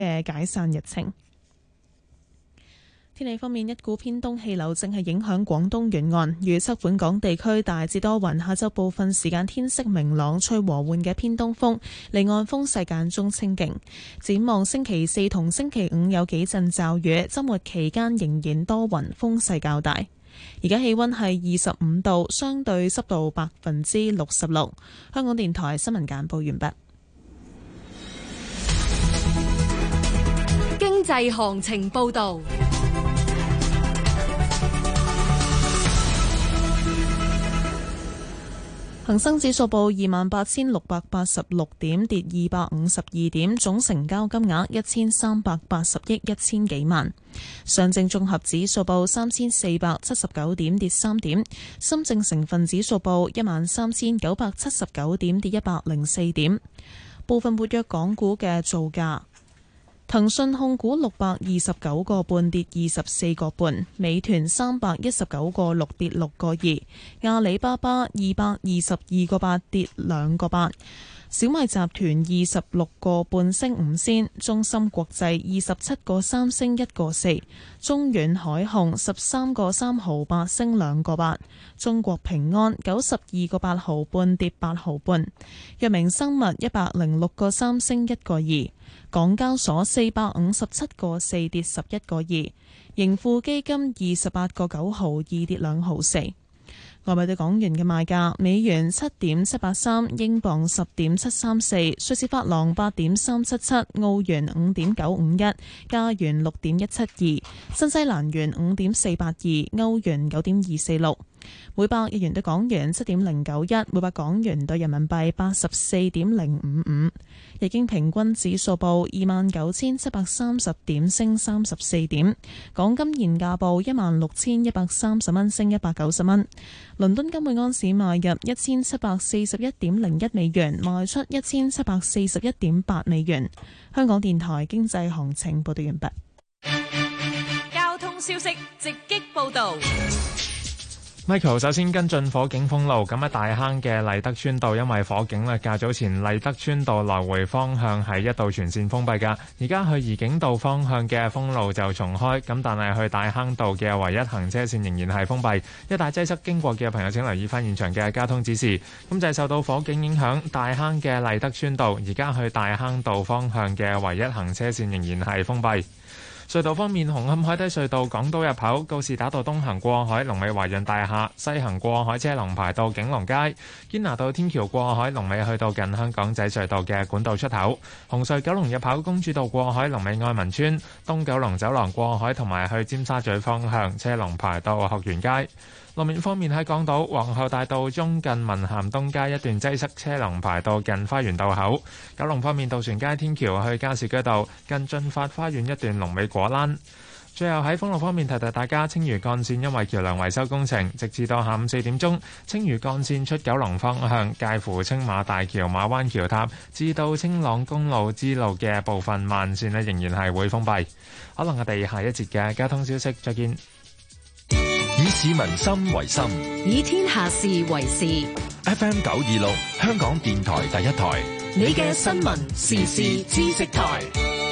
嘅解散日程。天氣方面，一股偏東氣流正係影響廣東沿岸，預測本港地區大致多雲，下晝部分時間天色明朗，吹和緩嘅偏東風，離岸風勢間中清勁。展望星期四同星期五有幾陣驟雨，週末期間仍然多雲，風勢較大。而家氣溫係25度，相對濕度66%。香港電台新聞簡報完畢。 經濟行情報道。 恒生指數報28,686點，跌252點，總成交金額1380億1000幾萬。上證綜合指數報3479點，跌3點。深證成分指數報13979點，跌104點。部分活躍港股嘅造價。騰訊控股629個半，跌24個半，美團319個6，跌6個2，阿里巴巴222個8，跌2個8，小米集團26個半，升5仙，中芯國際27個3，升1個4，中遠海控13個3毫8，升2個8，中國平安92個8毫半，跌8毫半，藥明生物106個3，升1個2。港交所457個4，跌11個2，盈富基金28個9毫2，跌2毫4。外幣對港元嘅賣價：美元7.783，英鎊10.734，瑞士法郎8.377，澳元5.951，加元6.172，新西蘭元5.482，歐元9.246。每百日元對港元7.091，每百港元對人民幣84.055。日經平均指數報29,730點，升34點。港金現價報16,130蚊，升190蚊。倫敦金每盎司買入1741.01美元，賣出1741.8美元。香港電台經濟行情報道完畢。 交通消息直擊報道。 Michael 首先跟進火警封路，咁喺大坑嘅麗德村道，因為火警咧，較早前麗德村道來回方向係一度全線封閉㗎，而家去怡景道方向嘅封路就重開，咁但係去大坑道嘅唯一行車線仍然係封閉，一帶擠塞，經過嘅朋友請留意翻現場嘅交通指示。咁就係受到火警影響，大坑嘅麗德村道而家去大坑道方向嘅唯一行車線仍然係封閉。隧道方面，紅磡海底隧道港島入口告士打道東行過海，龍尾華潤大廈；西行過海車龍排到景隆街。堅拿道天橋過海，龍尾去到近香港仔隧道嘅管道出口。紅隧九龍入口公主道過海，龍尾愛民村；東九龍走廊過海同埋去尖沙咀方向，車龍排到學園街。路面方面，喺港島皇后大道中近文咸東街一段擠塞，車龍排到近花園道口。九龍方面，渡船街天橋去加士居道近駿發花園一段龍尾果欄。最後喺封路方面提提大家，青嶼幹線因為橋梁維修工程，直至到下午4點鐘，青嶼幹線出九龍方向介乎青馬大橋馬灣橋塔至到青朗公路支路嘅部分慢線仍然係會封閉。可能我哋下一節嘅交通消息再見。 以市民心為心， 以天下事為事。 FM 926，香港電台第一台， 你嘅新聞時事知識台。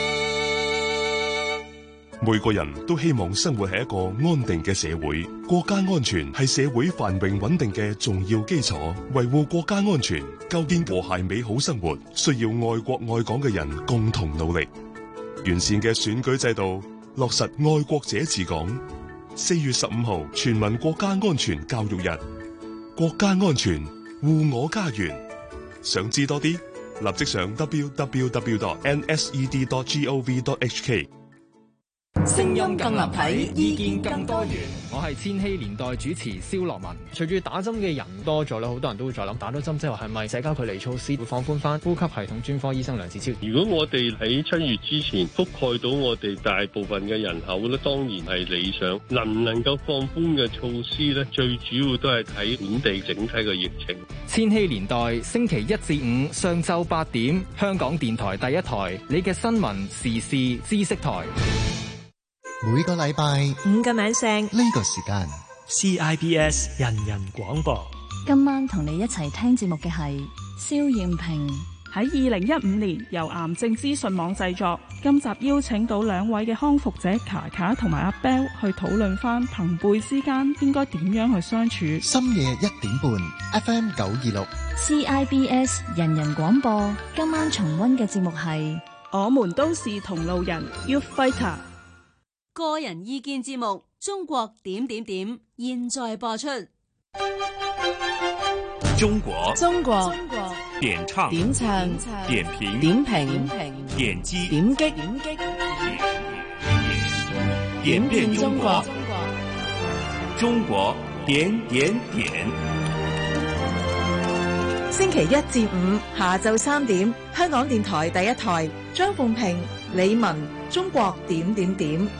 每個人都希望生活喺一個安定嘅社會，國家安全係社會繁榮穩定嘅重要基礎。維護國家安全，構建和諧美好生活，需要愛國愛港嘅人共同努力。完善嘅選舉制度，落實愛國者治港。4月15號全民國家安全教育日，國家安全護我家園。想知多啲，立即上 www.nsed.gov.hk。 聲音更立體，意見更多元。我係千禧年代主持蕭樂文。隨住打針嘅人多咗啦，好多人都會再諗打咗針之後係咪社交距離措施會放寬翻？呼吸系統專科醫生梁子超， 如果我哋喺7月之前覆蓋到我哋大部分嘅人口咧，當然係理想。能唔能夠放寬嘅措施咧，最主要都係睇本地整體嘅疫情。 千禧年代星期1至5上晝8點，香港電台第一台，你嘅新聞時事知識台。 每個禮拜 5個晚上呢個時間 CIBS 人人廣播。 今晚同你一齊聽節目嘅係蕭艷萍。 喺2015年由癌症資訊網製作。今集邀請到2位嘅康復者卡卡同埋阿 Bell 去討論翻朋輩之間應該點樣去相處。 深夜1點半 FM 926 CIBS 人人廣播，今晚重溫嘅節目係我們都是同路人 Youth Fighter。 個人意見節目中國點點點現在播出。 中國點唱點評點擊點遍中國點點點。 星期1至5下晝3點，香港電台第一台，張鳳平、李文，中國點點點。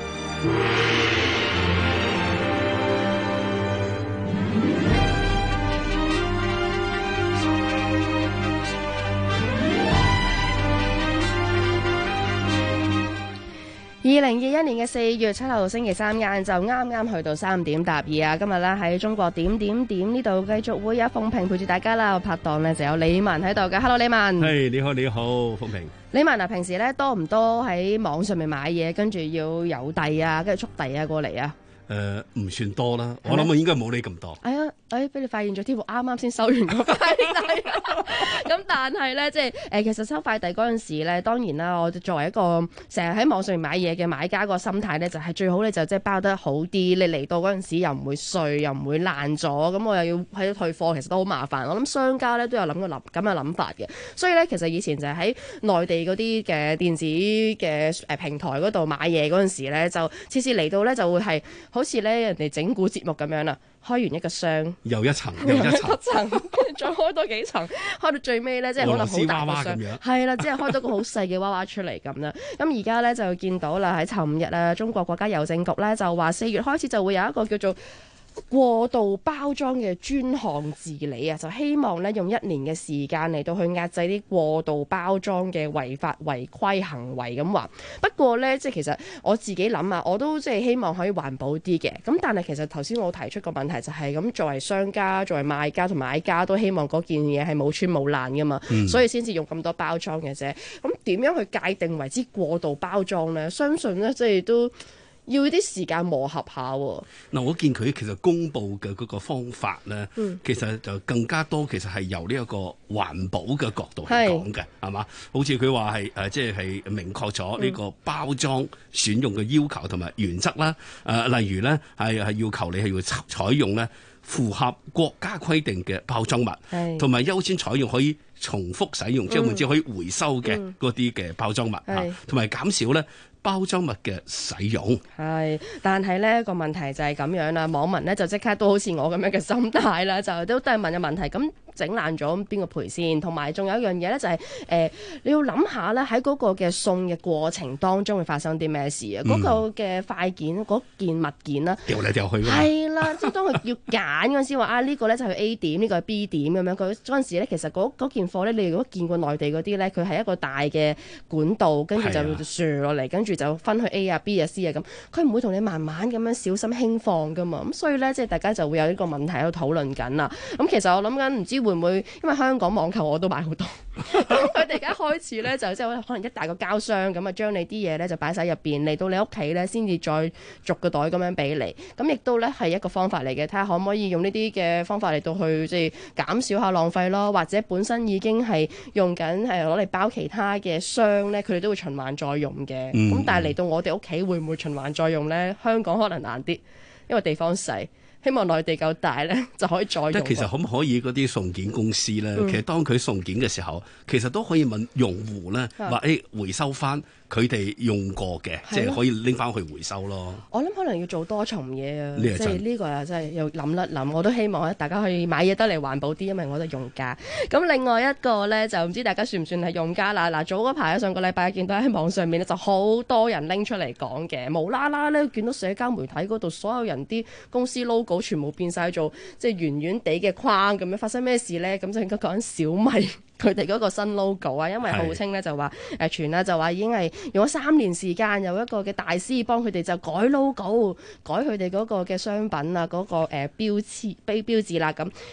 2021年4月7號星期3晏晝啱去到3點答2啊！今日咧喺中國點點點呢度繼續會有鳳平陪住大家啦，我拍檔咧就有李文喺度嘅。Hello， 李文。 係，你好，鳳平。 李文啊，平時咧多唔多喺網上面買嘢，跟住要郵遞啊，跟住速遞啊過嚟啊？ 唔算多啦，我諗我應該冇你咁多。 俾你發現咗添，我啱啱先收完個快遞。咁但係咧，即係其實收快遞嗰陣時咧，當然啦，我作為一個成日喺網上面買嘢嘅買家，個心態咧就係最好你就即係包得好啲，你嚟到嗰陣時又唔會碎，又唔會爛咗，咁我又要喺度退貨，其實都好麻煩。我諗商家咧都有咁嘅諗法嘅，所以咧其實以前就係喺內地嗰啲嘅電子嘅平台嗰度買嘢嗰陣時咧，就次次嚟到咧就會係好似咧人哋整蠱節目咁樣啦。開完一個箱， 又一層，跟住再開多幾層，開到最尾咧，即係可能好大個箱，係啦，即係開咗個好細嘅娃娃出嚟咁啦。咁而家咧就見到啦，喺尋日啊，中國國家郵政局咧就話4月開始就會有一個叫做過度包裝嘅專項治理啊，就希望咧用1年嘅時間嚟到去壓制啲過度包裝嘅違法違規行為咁話。不過咧，即係其實我自己諗啊，我都即係希望可以環保啲嘅。咁但係其實頭先我提出個問題就係咁，作為商家、作為賣家同買家都希望嗰件嘢係冇穿冇爛噶嘛，所以先至用咁多包裝嘅啫。咁點樣去界定為之過度包裝咧？相信咧即係都要啲時間磨合下喎。 嗱，我見佢其實公布嘅嗰個方法咧，其實就更加多，其實係由呢一個環保嘅角度去講嘅，係嘛？好似佢話係即係明確咗呢個包裝選用嘅要求同埋原則啦。例如咧係要求你係要採用咧符合國家規定嘅包裝物，同埋優先採用可以重複使用，即係換之可以回收嘅嗰啲嘅包裝物，同埋減少咧包裝物嘅使用。 但係呢個問題就係咁樣啦，網民呢就即刻都好似我咁樣嘅心態啦，就都係問嘅問題，咁整爛咗邊個賠先？同埋仲有一樣嘢呢，就係你要諗下呢，喺嗰個嘅送嘅過程當中會發生啲咩事啊？嗰個嘅快件嗰件物件啦， 掉嚟掉去㗎， 係啦，即係當佢要揀嗰陣時話呢個呢就係 A 點，呢個係 B 點咁樣。佢嗰陣時呢，其實嗰件貨呢，你如果見過內地嗰啲呢，佢係一個大嘅管道，跟住就瀡落嚟，跟住就分去 A 啊 B 啊 C 啊咁，佢唔會同你慢慢咁樣小心輕放噶嘛。咁所以呢，即係大家就會有呢個問題喺度討論緊啦。咁其實我諗緊唔知會唔會，因為香港網購我都買好多，咁佢哋而家開始呢，就即係可能一大個膠箱咁啊，將你啲嘢呢就擺晒入邊，嚟到你屋企呢先至再逐個袋咁樣俾你。咁亦都呢係一個方法嚟嘅，睇下可唔可以用呢啲嘅方法嚟到去即係減少下浪費咯，或者本身已經係用緊係攞嚟包其他嘅箱呢，佢哋都會循環再用嘅。咁但係嚟到我哋屋企會唔會循環再用呢？香港可能難啲，因為地方細。希望內地夠大咧，就可以再用。 其實可唔可以嗰啲送件公司咧，其實當佢送件嘅時候，其實都可以問用戶咧，話回收翻佢哋用過嘅，即係可以拎翻去回收咯。 我諗可能要做多重嘢啊，即係呢個啊，真係要諗一諗。我都希望大家可以買嘢得嚟環保啲，因為我都係用家。咁另外一個咧，就唔知大家算唔算係用家啦？嗱，早嗰排上個禮拜見到喺網上面咧，就好多人拎出嚟講嘅，無啦啦咧見到社交媒體嗰度所有人啲公司 logo。全部變晒做即係圓圓地嘅框咁樣，發生咩事咧？咁就應該講緊小米佢哋嗰個新 logo 啊，因為號稱咧就話傳啦，就話已經係用咗3年時間，有一個嘅大師幫佢哋就改 logo，改佢哋嗰個嘅商品啊，嗰個標誌啦咁。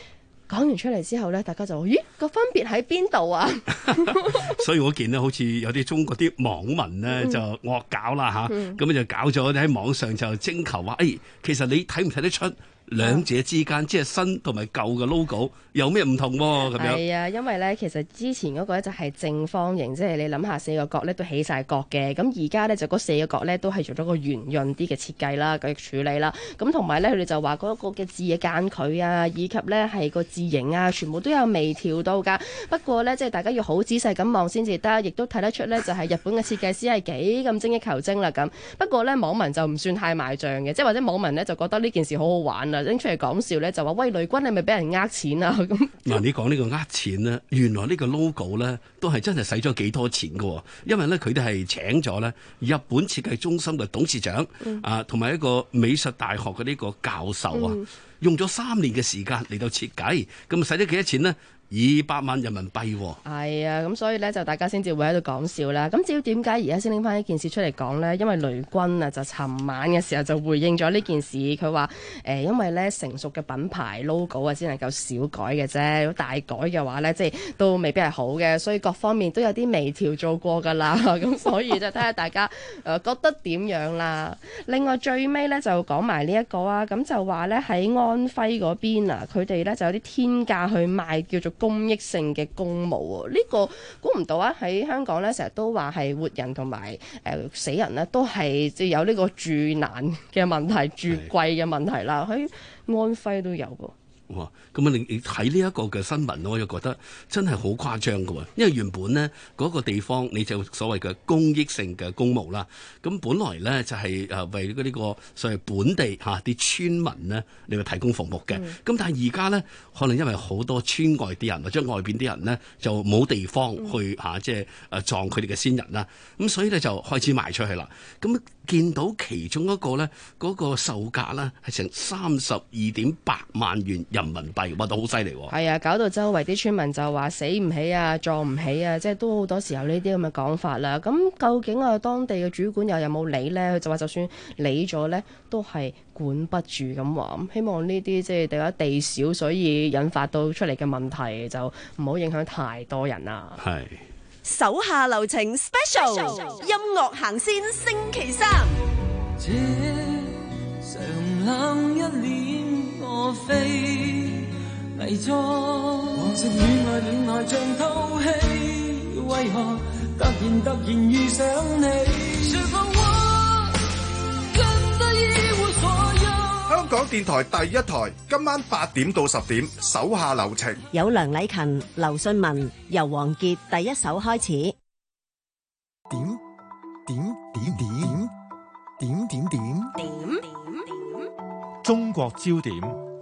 講完出嚟之後咧，大家就咦個分別喺邊度啊？ 所以我見咧，好似有啲中國啲網民咧就惡搞啦嚇，咁就搞咗喺網上就徵求話，其實你睇唔睇得出兩者之間即係新同埋舊嘅 logo 有咩唔同喎？咁樣係啊，因為咧其實之前嗰個咧就係正方形，即係你諗下四個角咧都起晒角嘅，咁而家咧就嗰四個角咧都係做咗個圓潤啲嘅設計啦、嘅處理啦，咁同埋咧佢哋就話嗰個嘅字嘅間距啊，以及咧係個字形啊，全部都有微調到㗎。不過咧即係大家要好仔細咁望先至得，亦都睇得出咧就係日本嘅設計師係幾咁精益求精啦咁。不過咧網民就唔算太賣帳嘅，即係或者網民咧就覺得呢件事好好玩啊，拎出嚟講笑咧就話喂，雷軍你咪俾人呃錢啊咁。 嗱，你講呢個呃錢咧，原來呢個 logo 咧都係真係使咗幾多錢㗎，因為咧佢哋係請咗咧日本設計中心嘅董事長啊，同埋一個美術大學嘅呢個教授啊，用咗3年嘅時間嚟到設計，咁使咗幾多錢呢？200萬人民幣喎。 係啊，咁所以咧就大家先至會喺度講笑啦。咁至於點解而家先拎翻呢件事出嚟講呢？因為雷軍啊就尋晚嘅時候就回應咗呢件事，佢話因為咧成熟嘅品牌 logo 啊先能夠小改嘅啫，如果大改嘅話咧即係都未必係好嘅，所以各方面都有啲微調做過㗎啦。咁所以就睇下大家覺得點樣啦。另外最尾咧就講埋呢一個啊，咁就話咧喺安徽嗰邊啊，佢哋咧就有啲天價去賣叫做公益性嘅公墓喎，呢個估唔到啊！喺香港咧，成日都話係活人同埋死人咧，都係即係有呢個住難嘅問題、住貴嘅問題啦。喺安徽都有喎。 哇！咁啊，你睇呢一個嘅新聞，我又覺得真係好誇張㗎喎。因為原本呢嗰個地方你就所謂嘅公益性嘅公墓啦，咁本來呢就係為呢個所謂本地啲村民呢嚟提供服務嘅。咁但係而家呢，可能因為好多村外啲人或者外邊啲人呢，就冇地方去即係葬佢哋嘅先人啦，咁所以呢，就開始賣出去啦。咁見到其中一個呢，嗰個售價呢係成32.8萬元人民幣，哇，都好犀利喎！ 係啊，搞到周圍啲村民就話死唔起啊，葬唔起啊，即係都好多時候呢啲咁嘅講法啦。咁究竟當地嘅主管又有冇理呢？佢就話就算理咗呢，都係管不住咁話。希望呢啲即係大家地少，所以引發到出嚟嘅問題就唔好影響太多人啊。 係。 手下留情 special 音樂行先星期3。 這常冷一臉我飛偽裝，往昔戀愛像套戲，為何突然遇上你？是否我真的一無所有？ 香港電台第一台，今晚8點到10點，手下留情。 有梁禮勤、劉信文、由王傑第一首開始。點中國焦點。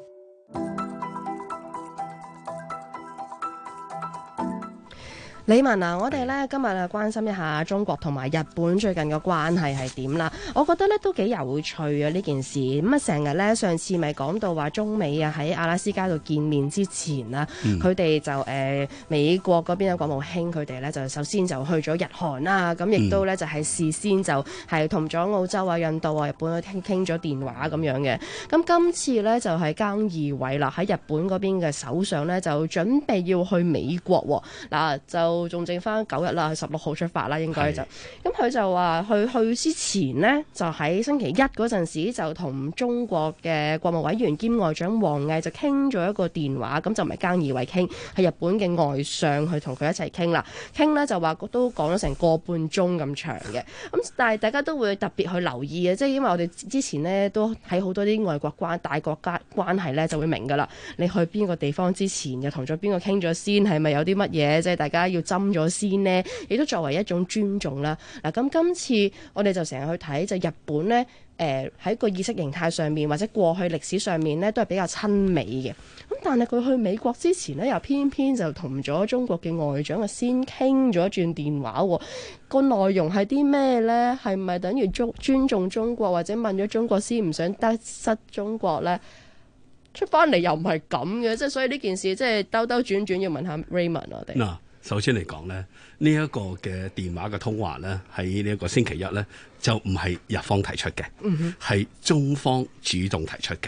李文啊，我哋咧今日啊關心一下中國同埋日本最近嘅關係係點啦？我覺得咧都幾有趣啊呢件事。咁啊成日咧上次咪講到話中美啊喺阿拉斯加度見面之前啊，佢哋就美國嗰邊嘅國務卿佢哋咧就首先就去咗日韓啦，咁亦都咧就係事先就係同咗澳洲啊、印度啊、日本去傾咗電話咁樣嘅。咁今次咧就係菅義偉啦，喺日本嗰邊嘅首相咧就準備要去美國喎。嗱就仲剩翻9日啦，16號出發啦，應該就咁佢就話去之前呢，就喺星期一嗰陣時就同中國嘅國務委員兼外長王毅就傾咗一個電話，咁就唔係菅義偉傾，係日本嘅外相去同佢一齊傾啦。傾呢就話都講咗成個半鐘咁長嘅，咁但係大家都會特別去留意嘅，即係因為我哋之前呢都喺好多啲外國大國家關係呢就會明㗎啦。你去邊個地方之前又同咗邊個傾咗先，係咪有啲乜嘢？即係大家要斟咗先呢，亦都作為一種尊重啦。嗱，咁今次我哋就成日去睇就日本呢，喺個意識形態上面或者過去歷史上面呢，都係比較親美嘅。咁但係佢去美國之前呢，又偏偏就同咗中國嘅外長先傾咗一轉電話喎。個內容係啲咩呢？係咪等於尊重中國，或者問咗中國先唔想得失中國呢？出翻嚟又唔係咁嘅，即係所以呢件事即係兜兜轉轉要問下 Raymond 我哋。 首先嚟講呢，呢一個嘅電話嘅通話呢，喺呢一個星期一呢，就唔係日方提出嘅，係中方主動提出嘅。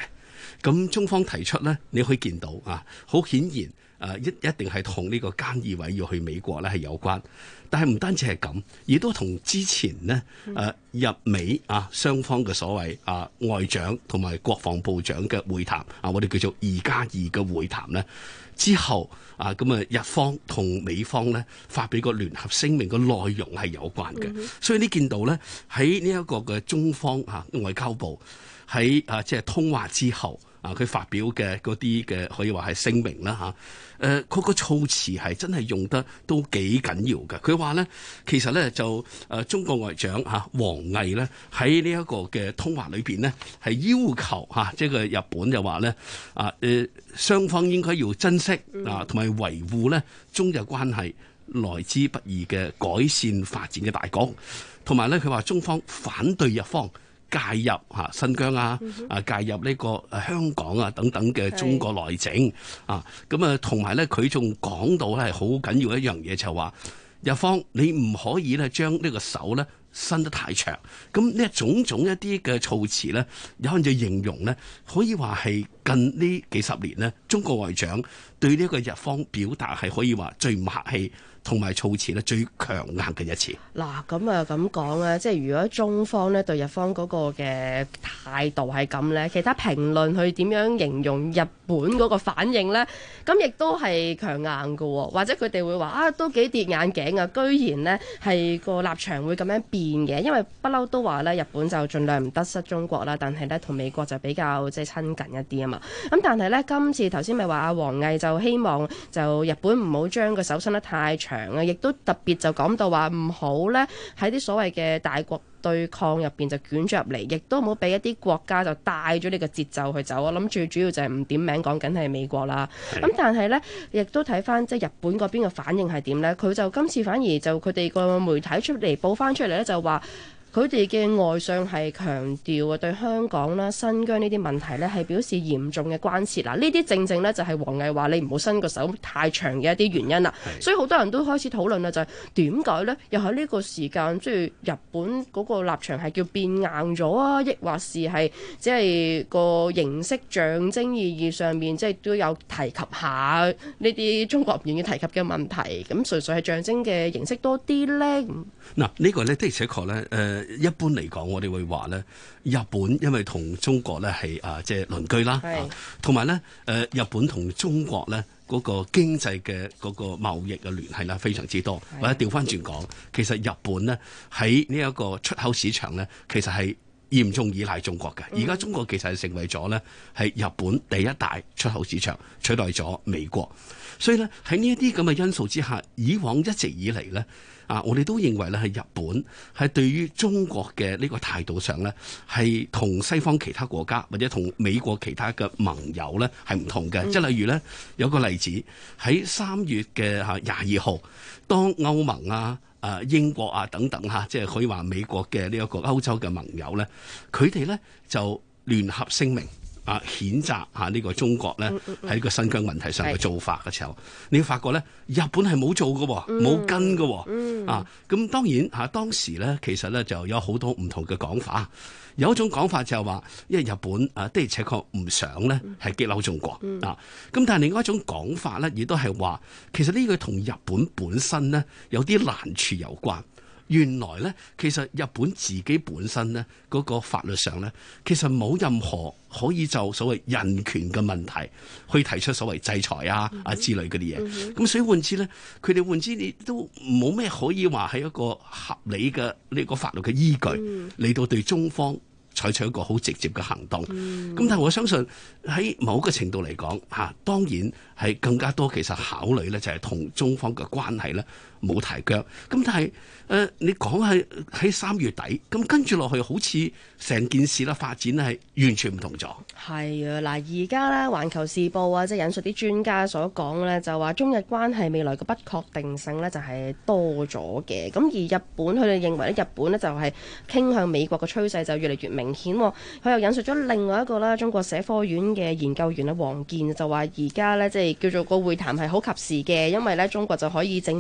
咁中方提出咧，你可以見到啊，好顯然一定係同呢個菅義偉要去美國咧係有關。但係唔單止係咁，亦都同之前呢日美雙方嘅所謂外長同埋國防部長嘅會談我哋叫做2+2嘅會談呢之後日方同美方呢發表個聯合聲明嘅內容係有關嘅。所以你見到呢喺呢一個嘅中方外交部喺即係通話之後佢發表嘅嗰啲嘅可以話係聲明啦佢個措辭係真係用得都幾緊要嘅。佢話咧，其實咧就中國外長王毅咧喺呢一個嘅通話裏邊呢，係要求即係個日本就話咧雙方應該要珍惜同埋維護咧中日關係來之不易嘅改善發展嘅大局，同埋咧佢話中方反對日方介入新疆介入呢個香港等等嘅中國內政同埋咧佢仲講到咧係好緊要一樣嘢，就係話日方你唔可以咧將呢個手咧伸得太長。咁呢種種一啲嘅措辭咧，有人就形容咧可以話係近呢幾十年咧中國外長對呢個日方表達係可以話最唔客氣同埋措辭咧最強硬嘅一次。 嗱咁講咧，即係如果中方咧對日方嗰個嘅態度係咁咧，其他評論去點樣形容日本嗰個反應咧？咁亦都係強硬嘅，或者佢哋會話都幾跌眼鏡啊！居然呢係個立場會咁樣變嘅，因為不嬲都話咧日本就盡量唔得失中國啦，但係咧同美國就比較即係親近一啲啊嘛。咁但係咧今次頭先咪話王毅就希望就日本唔好將個手伸得太長。亦都特別就講到話唔好咧喺啲所謂嘅大國對抗入邊就捲咗入嚟，亦都唔好俾一啲國家就帶咗呢個節奏去走。我諗最主要就係唔點名講緊係美國啦。咁但係咧亦都睇翻即係日本嗰邊嘅反應係點咧？佢就今次反而就佢哋個媒體出嚟報翻出嚟咧，就話佢哋嘅外相係強調對香港啦、新疆呢啲問題咧係表示嚴重嘅關切。嗱，呢啲正正咧就係王毅話你唔好伸個手太長嘅一啲原因啦。所以好多人都開始討論啦，就係點解咧？又喺呢個時間，即係日本嗰個立場係叫變硬咗啊，抑或是係即係個形式象徵意義上面，即係都有提及下呢啲中國唔願意提及嘅問題。咁純粹係象徵嘅形式多啲咧？ 嗱，呢個咧的而且確咧一般嚟講，我哋會話咧，日本因為同中國咧係即係鄰居啦，同埋咧日本同中國咧嗰個經濟嘅嗰個貿易嘅聯繫啦非常之多。或者調翻轉講，其實日本咧喺呢一個出口市場咧，其實係嚴重依賴中國嘅。而家中國其實係成為咗咧係日本第一大出口市場，取代咗美國。所以咧喺呢一啲咁嘅因素之下，以往一直以嚟咧。我哋都認為咧係日本係對於中國嘅呢個態度上咧，係同西方其他國家或者同美國其他嘅盟友咧係唔同嘅。即係例如咧有個例子喺3月嘅22號，當歐盟英國等等即係可以話美國嘅呢一個歐洲嘅盟友咧，佢哋咧就聯合聲明。譴責呢個中國咧喺呢個新疆問題上嘅做法嘅時候，你會發覺咧日本係冇做嘅，冇跟嘅。咁當然當時咧其實咧就有好多唔同嘅講法。有一種講法就係話，因為日本的而且確唔想咧係激嬲中國咁但係另外一種講法咧，亦都係話其實呢個同日本本身咧有啲難處有關。原來咧，其實日本自己本身咧嗰個法律上咧，其實冇任何可以就所謂人權嘅問題去提出所謂制裁之類嗰啲嘢。咁所以換之咧，佢哋換之你都冇咩可以話係一個合理嘅呢個法律嘅依據嚟到對中方採取一個好直接嘅行動。咁但係我相信喺某個程度嚟講當然係更加多其實考慮咧就係同中方嘅關係咧冇提腳。咁但係你講喺3月底，咁跟住落去好似成件事啦發展咧係完全唔同咗。 係啊，嗱而家咧《環球時報》即係引述啲專家所講咧，就話中日關係未來嘅不確定性咧就係多咗嘅。咁而日本佢哋認為咧，日本咧就係傾向美國嘅趨勢就越嚟越明顯。佢又引述咗另外一個啦，中國社科院嘅研究員王健就話而家咧即係叫做個會談係好及時嘅，因為咧中國就可以正面咁樣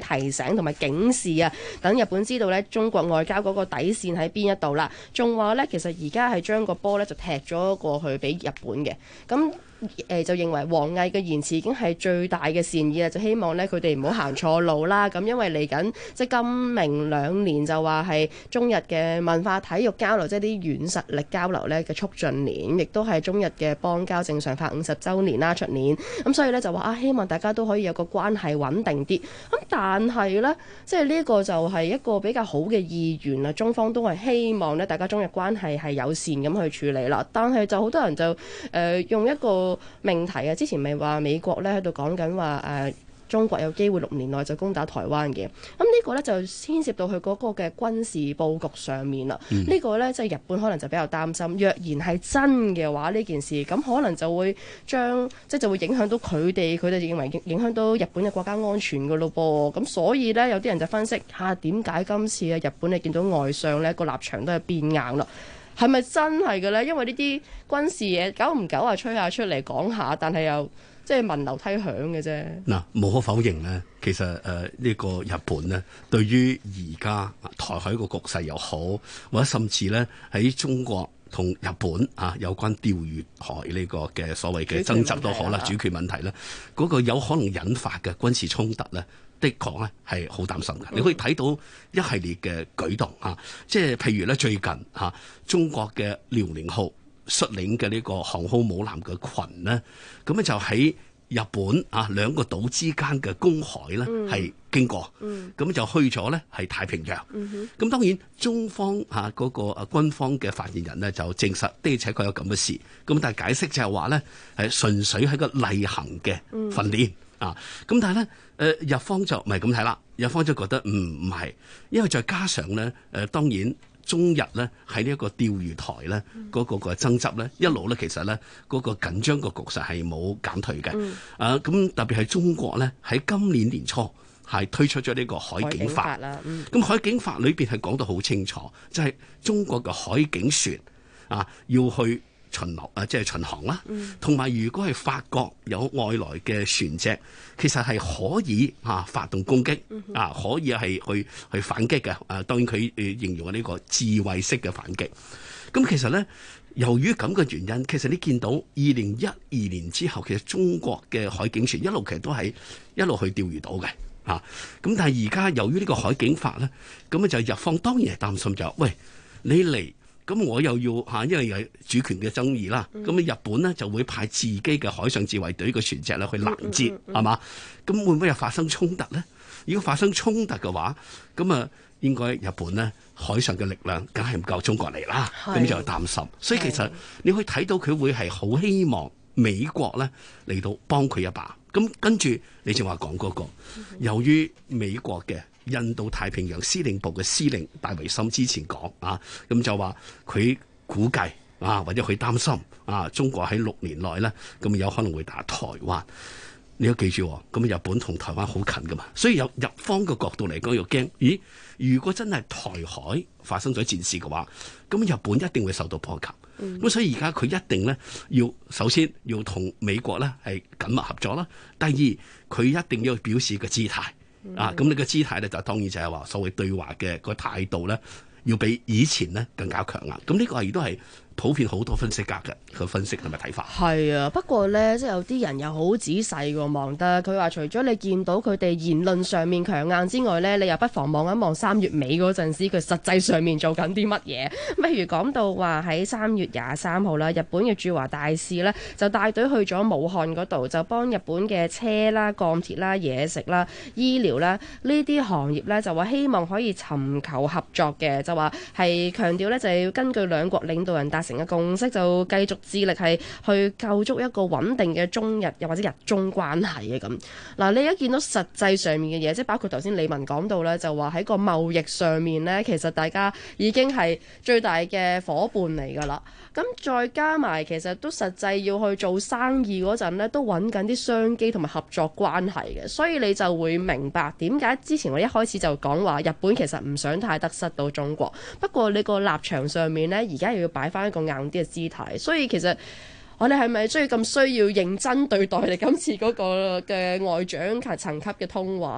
提醒同埋警示啊，等日本知道呢中國外交嗰個底線喺邊一度啦。仲話呢，其實而家係將個波呢就踢咗過去俾日本嘅，咁就認為王毅嘅言辭已經係最大嘅善意啦，就希望呢佢哋唔好行錯路啦。咁因為嚟緊即係今明兩年就話係中日嘅文化體育交流，即係啲軟實力交流呢嘅促進年，亦都係中日嘅邦交正常化50週年啦，出年。咁所以呢，就話希望大家都可以有個關係穩定啲。咁但係呢，即係呢個就係一個比較好嘅意願啦。中方都係希望呢大家中日關係係友善咁去處理啦。但係就好多人就用一個命題啊！之前咪話美國咧喺度講緊話中國有機會6年內就攻打台灣嘅。咁呢個咧就牽涉到佢嗰個嘅軍事佈局上面啦。呢個咧即係日本可能就比較擔心，若然係真嘅話呢件事，咁可能就會就會影響到佢哋認為影響到日本嘅國家安全噶咯噃。咁所以咧有啲人就分析下點解今次日本你見到外相咧個立場都係變硬啦。係咪真係嘅咧？因為呢啲軍事嘢久唔久吹下出嚟講下，但係又即係聞樓梯響嘅啫。嗱，無可否認呢，其實呢個日本呢，對於而家台海個局勢又好，或者甚至呢喺中國同日本有關釣魚台呢個嘅所謂嘅爭執都好啦，主權問題呢，嗰個有可能引發嘅軍事衝突呢，的確咧係好擔心嘅。你可以睇到一系列嘅舉動即係譬如咧最近中國嘅遼寧號率領嘅呢個航空母艦嘅群呢，咁咧就喺日本兩個島之間嘅公海咧係經過，咁就去咗咧係太平洋。咁當然中方嗰個軍方嘅發言人呢，就證實的而且確有咁嘅事，咁但係解釋就係話咧係純粹係個例行嘅訓練。咁但係咧，日方就唔係咁睇啦。日方就覺得唔係，因為再加上咧，當然中日咧喺呢一個釣魚台咧嗰個爭執咧，一路咧其實咧嗰個緊張個局勢係冇減退嘅。咁特別係中國咧喺今年年初係推出咗呢個海警法啦。咁海警法裏邊係講得好清楚，就係中國嘅海警船要去巡邏即係巡航啦，同埋如果係法國有外來嘅船隻，其實係可以發動攻擊，可以係去反擊嘅。當然佢形容呢個智慧式嘅反擊。咁其實咧，由於咁嘅原因，其實你見到2012年之後，其實中國嘅海警船一路其實都係一路去釣魚島嘅。咁但係而家由於呢個海警法咧，咁就日方當然係擔心就喂，你嚟。咁我又要因為有主權嘅爭議啦，咁日本呢就會派自己嘅海上自衛隊嘅船隻咧去攔截，係嘛？咁會唔會又發生衝突呢？如果發生衝突嘅話，咁應該日本呢海上嘅力量梗係唔夠中國嚟啦，咁就擔心。所以其實你可以睇到佢會係好希望美國呢嚟到幫佢一把。咁跟住你正話講嗰個，由於美國嘅印度太平洋司令部嘅司令戴維森之前講咁就話佢估計或者佢擔心中國喺6年內呢，咁有可能會打台灣。你要記住，咁日本同台灣好近噶嘛，所以由日方嘅角度嚟講又驚，咦？如果真係台海發生咗戰事嘅話，咁日本一定會受到波及。咁所以而家佢一定呢，要首先要同美國呢係緊密合作啦。第二，佢一定要表示個姿態。咁你個姿態咧就當然就係話所謂對華嘅個態度咧，要比以前呢更加強硬。咁呢個亦都係普遍好多分析家嘅個分析同埋睇法。係啊，不過咧即係有啲人又好仔細喎望得。佢話除咗你見到佢哋言論上面強硬之外咧，你又不妨望一望3月尾嗰陣時佢實際上面做緊啲乜嘢。譬如講到話喺3月23號啦，日本嘅駐華大使咧就帶隊去咗武漢嗰度，就幫日本嘅車啦、鋼鐵啦、嘢食啦、醫療啦呢啲行業咧就話希望可以尋求合作嘅，就話係強調咧就係要根據兩國領導人達成嘅共識，就繼續致力係去構築一個穩定嘅中日又或者日中關係嘅咁。嗱，你而家見到實際上面嘅嘢，即係包括頭先李文講到咧，就話喺個貿易上面咧，其實大家已經係最大嘅夥伴嚟㗎啦。咁再加埋其實都實際要去做生意嗰陣咧，都揾緊啲商機同埋合作關係嘅，所以你就會明白點解之前我一開始就講話日本其實唔想太得失到中國，不過你個立場上面咧，而家又要擺翻一個硬啲嘅姿態，所以其實我哋係咪需要咁需要認真對待你今次嗰個嘅外長層級嘅通話呢？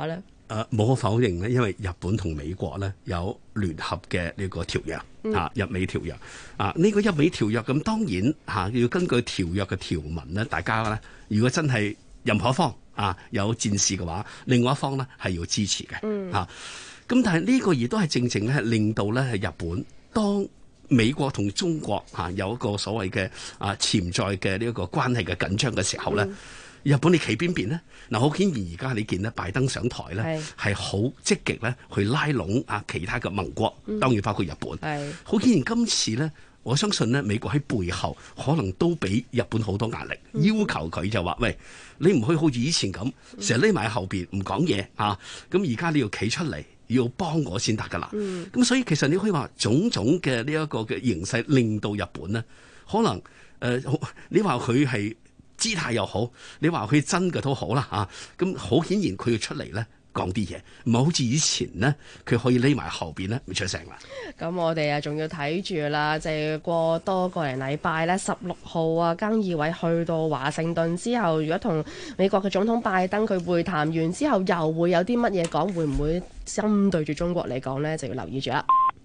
冇可否認呢，因為日本同美國呢有聯合嘅呢個條約日美條約呢個日美條約，咁當然要根據條約嘅條文呢，大家呢如果真係任何一方有戰事嘅話，另外一方呢係要支持嘅咁但係呢個亦都係正正咧令到咧日本當美國同中國有一個所謂嘅潛在嘅呢一個關係嘅緊張嘅時候咧。日本你企邊邊呢？嗱，好顯然而家你見咧，拜登上台咧係好積極咧去拉攏其他嘅盟國，當然包括日本。好顯然今次咧，我相信咧美國喺背後可能都俾日本好多壓力，要求佢就話：喂，你唔可以好似以前咁，成日匿埋喺後邊唔講嘢咁而家你要企出嚟，要幫我先得㗎啦。咁所以其實你可以話種種嘅呢一個嘅形勢，令到日本呢，可能你話佢係姿態又好，你話佢真嘅都好啦咁好顯然佢要出嚟咧講啲嘢，唔係好似以前呢，佢可以匿埋後邊咧唔出聲啦。 咁我哋仲要睇住啦，就係過多個零禮拜咧，16號菅義偉去到華盛頓之後，如果同美國嘅總統拜登佢會談完之後，又會有啲乜嘢講？會唔會針對住中國嚟講呢？就要留意住啦。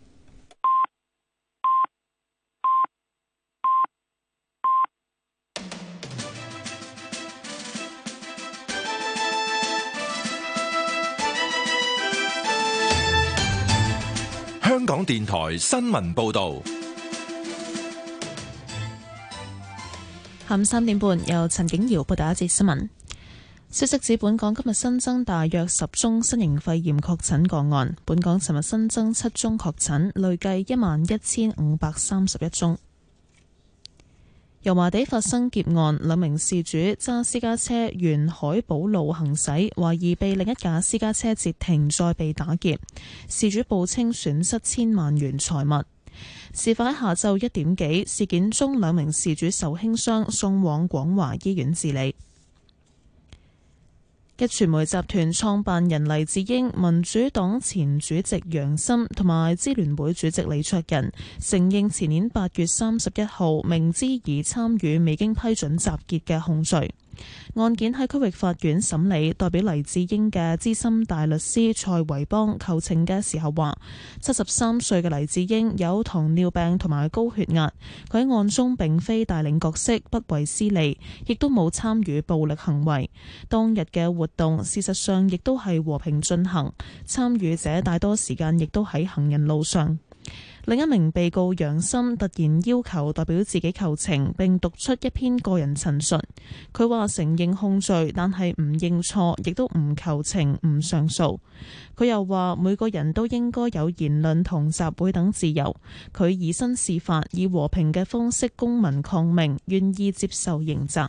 香港電台新聞報導， 下午3點半由陳景瑤報道一節新聞。消息指，本港今日新增大約10宗新型肺炎確診個案。本港尋日新增7宗確診，累計11,531宗。油麻地發生劫案，2名事主揸私家車沿海寶路行駛，懷疑被另一架私家車截停，再被打劫。事主報稱損失千萬元財物。事發喺下晝1點幾，事件中2名事主受輕傷，送往廣華醫院治理。壹傳媒集團創辦人黎智英、民主黨前主席楊森同埋支聯會主席李卓人承認前年8月31號明知已參與未經批准集結嘅控罪。案件喺區域法院審理，代表黎智英嘅資深大律師蔡維邦求情嘅時候話，73歲嘅黎智英有糖尿病同埋高血壓，佢喺案中並非帶領角色，不為私利，亦都冇參與暴力行為。當日嘅活動事實上亦都係和平進行，參與者大多時間亦都喺行人路上。另一名被告楊森突然要求代表自己求情，並讀出一篇個人陳述。佢話承認控罪，但係唔認錯，亦都唔求情、唔上訴。佢又話每個人都應該有言論同集會等自由。佢以身試法，以和平嘅方式公民抗命，願意接受刑責。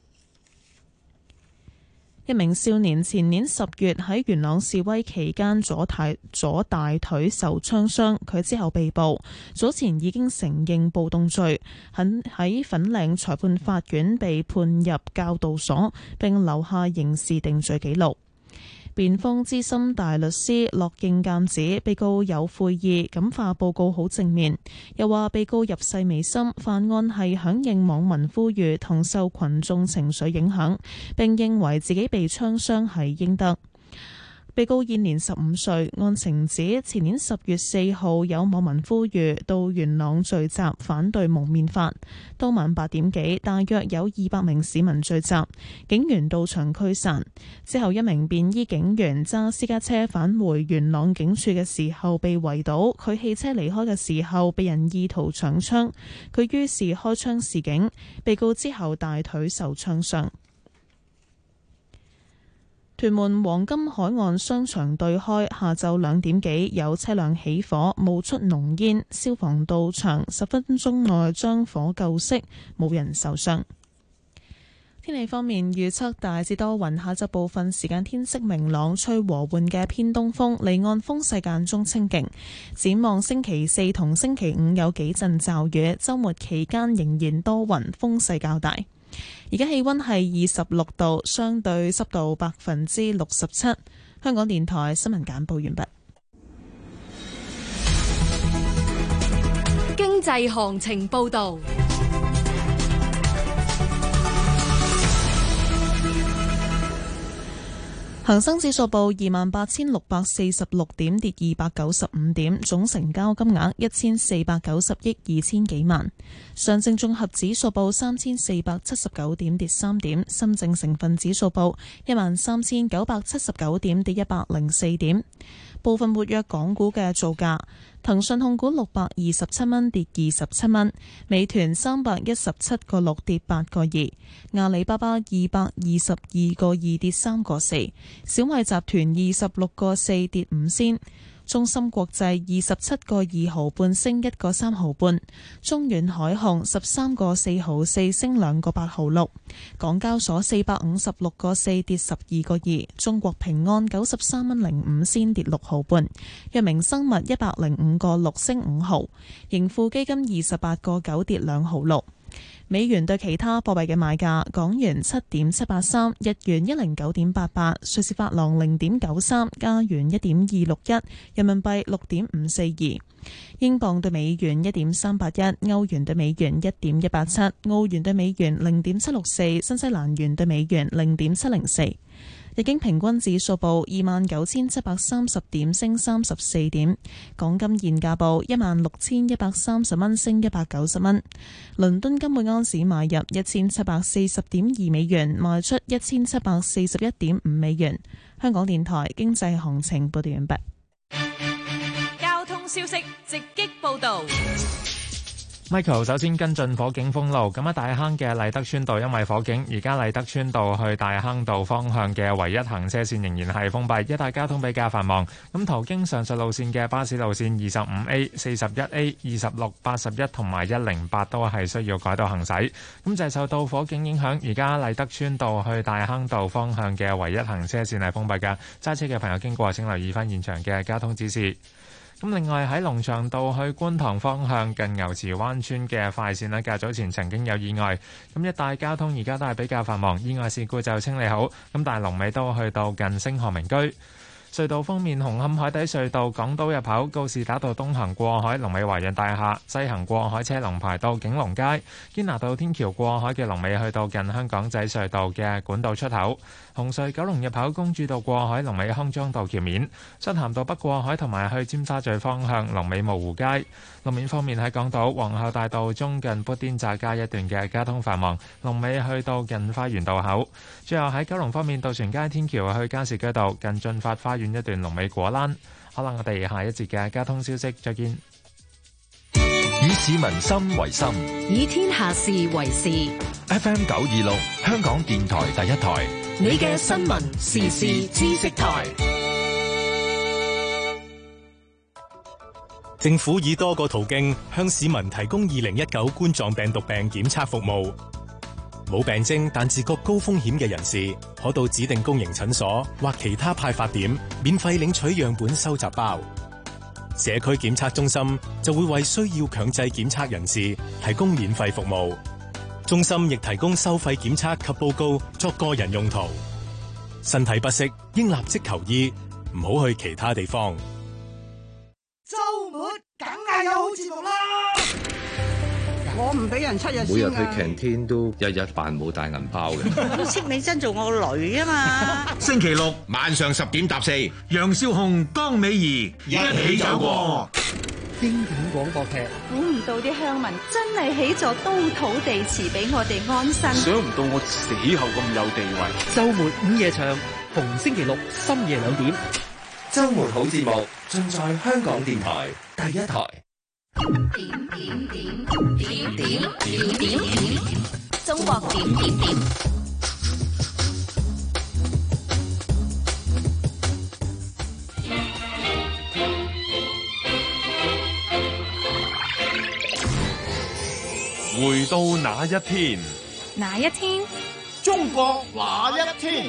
一名少年前年10月喺元朗示威期間左大腿受槍傷，佢之後被捕，早前已經承認暴動罪，喺粉嶺裁判法院被判入教導所，並留下刑事定罪記錄。辯方資深大律師駱敬鑑指被告有悔意，感化報告好正面，又話被告入世未深，犯案係響應網民呼籲同受群眾情緒影響，並認為自己被槍傷係應得。被告現年15歲，案情指前年10月4號有網民呼籲到元朗聚集反對蒙面法，當晚8點幾大約有200名市民聚集，警員到場驅散。之後一名便衣警員揸私家車返回元朗警署嘅時候被圍堵，佢汽車離開嘅時候被人意圖搶槍，佢於是開槍示警，被告之後大腿受槍傷。屯門黃金海岸商場對開，下晝2點幾有車輛起火，冒出濃煙，消防到場10分鐘內將火救熄，冇人受傷。天氣方面預測大致多雲，下晝部分時間天色明朗，吹和緩嘅偏東風，離岸風勢間中清勁。展望星期4同星期5有幾陣驟雨，週末期間仍然多雲，風勢較大。而家氣溫係26度，相對濕度67%。香港電台新聞簡報完畢。 經濟行情報道。 恒生指數報28,646點，跌295點，總成交金額1490億2千幾萬。上證綜合指數報3479點，跌3點。深證成分指數報13979點，跌104點。部分活躍港股嘅造價：騰訊控股627蚊，跌27蚊；美團317個6，跌8個2；阿里巴巴222個2，跌3個4；小米集團26個4，跌5仙；中芯國際27個2毫半，升1個3毫半；中遠海控13個4毫4，升2個8毫6；港交所456個4，跌12個2；中國平安93蚊05仙，跌6毫半；藥明生物105個6，升5毫；盈富基金28個9，跌2毫6。美元對其他貨幣嘅賣價：港元7.783，日元109.88，瑞士法郎0.93，加元1.261，人民幣6.542，英鎊對美元1.381，歐元對美元1.187，澳元對美元0.764，新西蘭元對美元0.704。日經平均指數報29,730點，升34點。港金現價報16,130蚊，升190蚊。倫敦金每盎司買入1740.2美元，賣出1741.5美元。香港電台經濟行情報道完畢。 交通消息直擊報道。 Michael 首先跟進火警封路，咁喺大坑嘅麗德村道，因為火警，而家麗德村道去大坑道方向嘅唯一行車線仍然係封閉，一帶交通比較繁忙。咁途經上述路線嘅巴士路線 25A、41A、26、81同埋108都係需要改道行駛。咁就係受到火警影響，而家麗德村道去大坑道方向嘅唯一行車線係封閉嘅，揸車嘅朋友經過請留意翻現場嘅交通指示。咁另外喺龍翔道去觀塘方向近牛池灣村嘅快線呢，較早前曾經有意外，咁一帶交通而家都係比較繁忙，意外事故就清理好，咁但係龍尾都去到近星河名居。隧道方面，紅磡海底隧道港島入口告士打道東行過海，龍尾華潤大廈；西行過海車龍排到景隆街。堅拿道天橋過海嘅龍尾去到近香港仔隧道嘅管道出口。紅隧九龍入口公主道過海，龍尾康莊道橋面。漆咸道北過海同埋去尖沙咀方向，龍尾蕪湖街。路面方面喺港島皇后大道中近砵甸乍街一段嘅交通繁忙，龍尾去到近花園道口。最後喺九龍方面，渡船街天橋去加士居道近進發花園一段龍尾果欄。好啦，我哋下一節嘅交通消息再見。 以市民心為心， 以天下事為事。 FM 926香港電台第一台， 你嘅新聞時事知識台。 政府以多個途徑向市民提供2019冠狀病毒病檢測服務。冇病徵但自覺高風險嘅人士，可到指定公營診所或其他派發點免費領取樣本收集包。社區檢測中心就會為需要強制檢測人士提供免費服務。中心亦提供收費檢測及報告作個人用途。身體不適應立即求醫，唔好去其他地方。 周末梗係有好節目啦！我唔俾人7日先， 每日去 canteen 都日日扮冇帶銀包嘅。 我都識美珍做我個女啊嘛！ 星期六晚上10點搭4，楊少紅、江美儀一起走過。 經典廣播劇， 估唔到啲鄉民真係起咗刀土地祠俾我哋安身。 想唔到我死後咁有地位。週末午夜場，逢星期六深夜2點。 週末好節目，盡在香港電台第一台。 中國點點點。 回到那一天， 哪一天？ 中國那一天？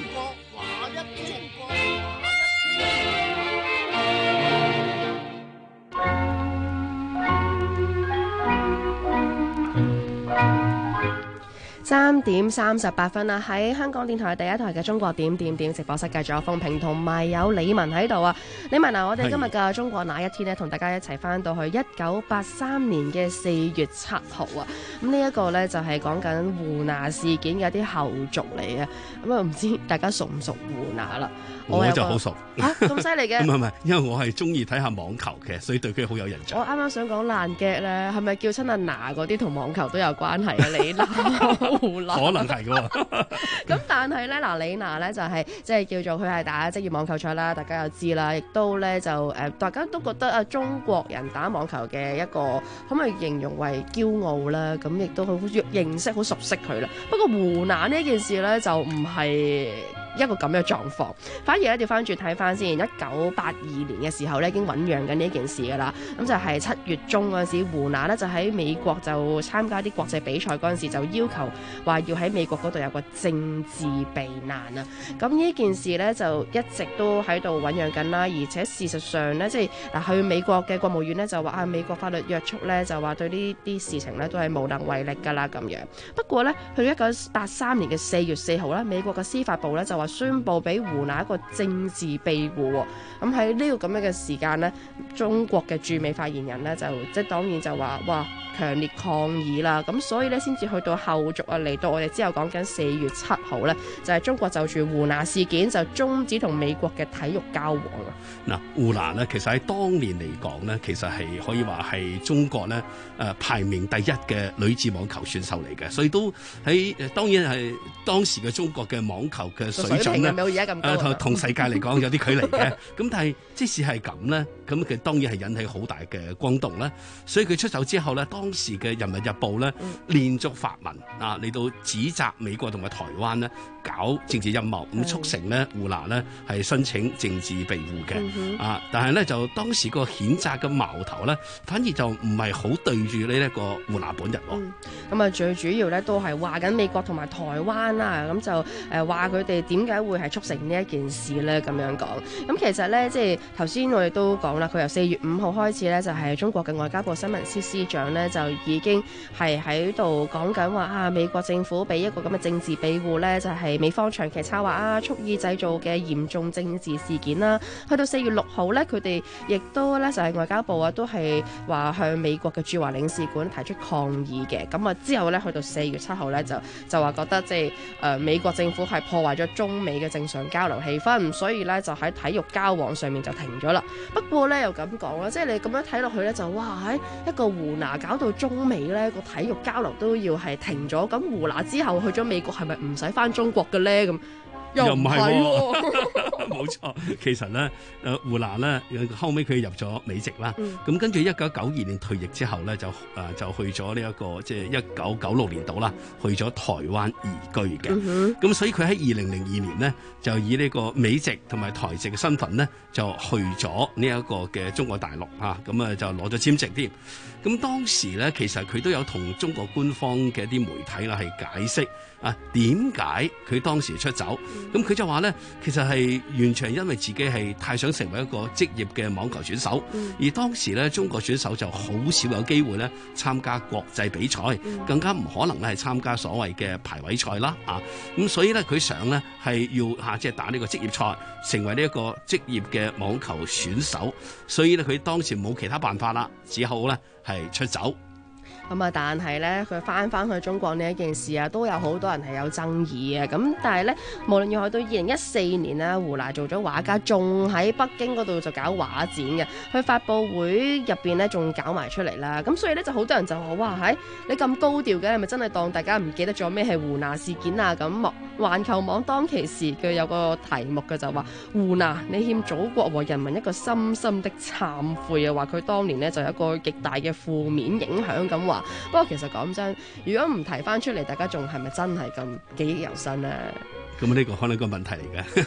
3點38分啦，喺香港電台第一台嘅中國點點點直播室，繼續有風平同埋有李文喺度啊。李文啊，我哋今日嘅中國那一天呢，同大家一齊翻到去1983年嘅4月7號啊。咁呢一個呢，就係講緊胡娜事件嘅一啲後續嚟嘅。咁啊，唔知大家熟唔熟胡娜啦？ 我就好熟嚇，咁犀利嘅？ 唔係，因為我係中意睇下網球嘅，所以對佢好有印象。 我啱啱想講爛 gag 咧，係咪叫親阿娜嗰啲同網球都有關係啊？李娜、胡娜可能係㗎喎。 咁但係咧，嗱，李娜咧就係即係叫做佢係打職業網球賽啦，大家又知啦，亦都咧就大家都覺得啊，中國人打網球嘅一個可唔可以形容為驕傲啦？咁亦都好認識、好熟悉佢啦。不過胡娜呢件事咧就唔係一個咁嘅狀況，反而咧調翻轉睇翻先，1982年嘅時候咧已經醖釀緊呢件事噶啦。咁就係7月中嗰陣時，胡娜咧就喺美國就參加啲國際比賽嗰陣時，就要求話要喺美國嗰度有個政治避難啊。咁呢件事咧就一直都喺度醖釀緊啦。而且事實上咧，即係嗱去美國嘅國務院咧就話啊，美國法律約束咧就話對呢啲事情咧都係無能為力㗎啦咁樣。不過咧，去1983年嘅4月4號咧，美國嘅司法部咧就話宣布俾胡娜一個政治庇護喎。咁喺呢個咁樣嘅時間呢，中國嘅駐美發言人呢，就即係當然就話哇強烈抗議啦。咁所以呢，先至去到後續啊，嚟到我哋之後講緊4月7號呢，就係中國就住胡娜事件就終止同美國嘅體育交往啊。 嗱，胡娜呢，其實喺當年嚟講呢，其實係可以話係中國呢排名第一嘅女子網球選手嚟嘅，所以都喺當然係當時嘅中國嘅網球嘅水準呢，同世界嚟講有啲距離嘅。咁但係即使係咁呢，咁佢當然係引起好大嘅轟動啦。所以佢出走之後呢，當時嘅《人民日報》呢，連續發文啊嚟到指責美國同埋台灣呢搞政治陰謀，咁促成呢胡娜呢係申請政治庇護嘅。但係呢，就當時個譴責嘅矛頭呢，反而就唔係好對住呢一個胡娜本人喎。 咁最主要呢，都係話緊美國同埋台灣啦，咁就話佢哋點解會係促成呢一件事呢？咁樣講。咁其實呢，即係頭先我哋都講啦，佢由4月5號開始呢，就係中國嘅外交部新聞司司長呢，就已經係喺度講緊話啊，美國政府俾一個咁嘅政治庇護呢，就係美方長期策劃啊，蓄意製造嘅嚴重政治事件啦。去到4月6號呢，佢哋亦都呢，就係外交部啊，都係話向美國嘅駐華領事館提出抗議嘅。咁啊之後呢，去到4月7號呢，就話覺得即係美國政府係破壞咗中美嘅正常交流氣氛，所以呢，就喺體育交往上面就停咗啦。不過呢，又咁講啦，即係你咁樣睇落去呢，就哇喺一個胡娜搞到中美呢個體育交流都要係停咗。咁胡娜之後去咗美國係咪唔使返中國嘅呢？咁又唔係喎， 冇錯。其實咧，胡娜咧後尾佢入咗美籍啦。咁跟住1992年退役之後咧，就去咗呢一個即係1996年度啦，去咗台灣移居嘅。咁所以佢喺2002年呢，就以呢個美籍同埋台籍嘅身份呢，就去咗呢一個嘅中國大陸嚇。咁啊就攞咗簽證添。咁當時咧，其實佢都有同中國官方嘅一啲媒體啦係解釋啊點解佢當時出走。咁佢就話咧，其實係完全因為自己係太想成為一個職業嘅網球選手，而當時咧中國選手就好少有機會咧參加國際比賽，更加唔可能咧係參加所謂嘅排位賽啦。咁所以咧佢想咧係要即係打呢個職業賽，成為呢一個職業嘅網球選手，所以咧佢當時冇其他辦法啦，只好咧係出走。 咁但係咧，佢翻去中國呢一件事啊，都有好多人係有爭議嘅。咁但係咧，無論如何，到2014年咧，胡娜做咗畫家，仲喺北京嗰度就搞畫展嘅。佢發佈會入邊咧，仲搞埋出嚟啦。咁所以咧，就好多人就話：哇，你咁高調嘅，係咪真係當大家唔記得咗咩係胡娜事件啊？咁環球網當其時佢有個題目嘅就話：胡娜，你欠祖國和人民一個深深的懺悔啊！話佢當年呢，就有一個極大嘅負面影響咁話。不過其實講真，如果唔提翻出嚟，大家仲係咪真係咁記憶猶新呢？ 咁呢個可能個問題嚟嘅。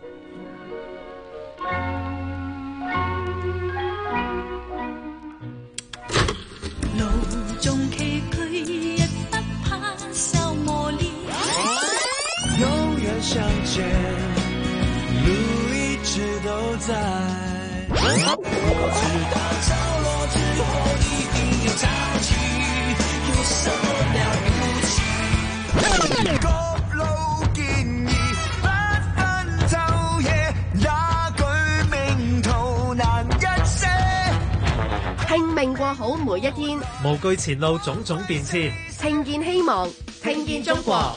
路中崎嶇，亦不怕受磨練。永遠相見，路一直都在。直到潮落之後，一定要站起。有什麼了不起？ 過好每一天， 無懼前路種種變遷， 聽見希望，聽見中國。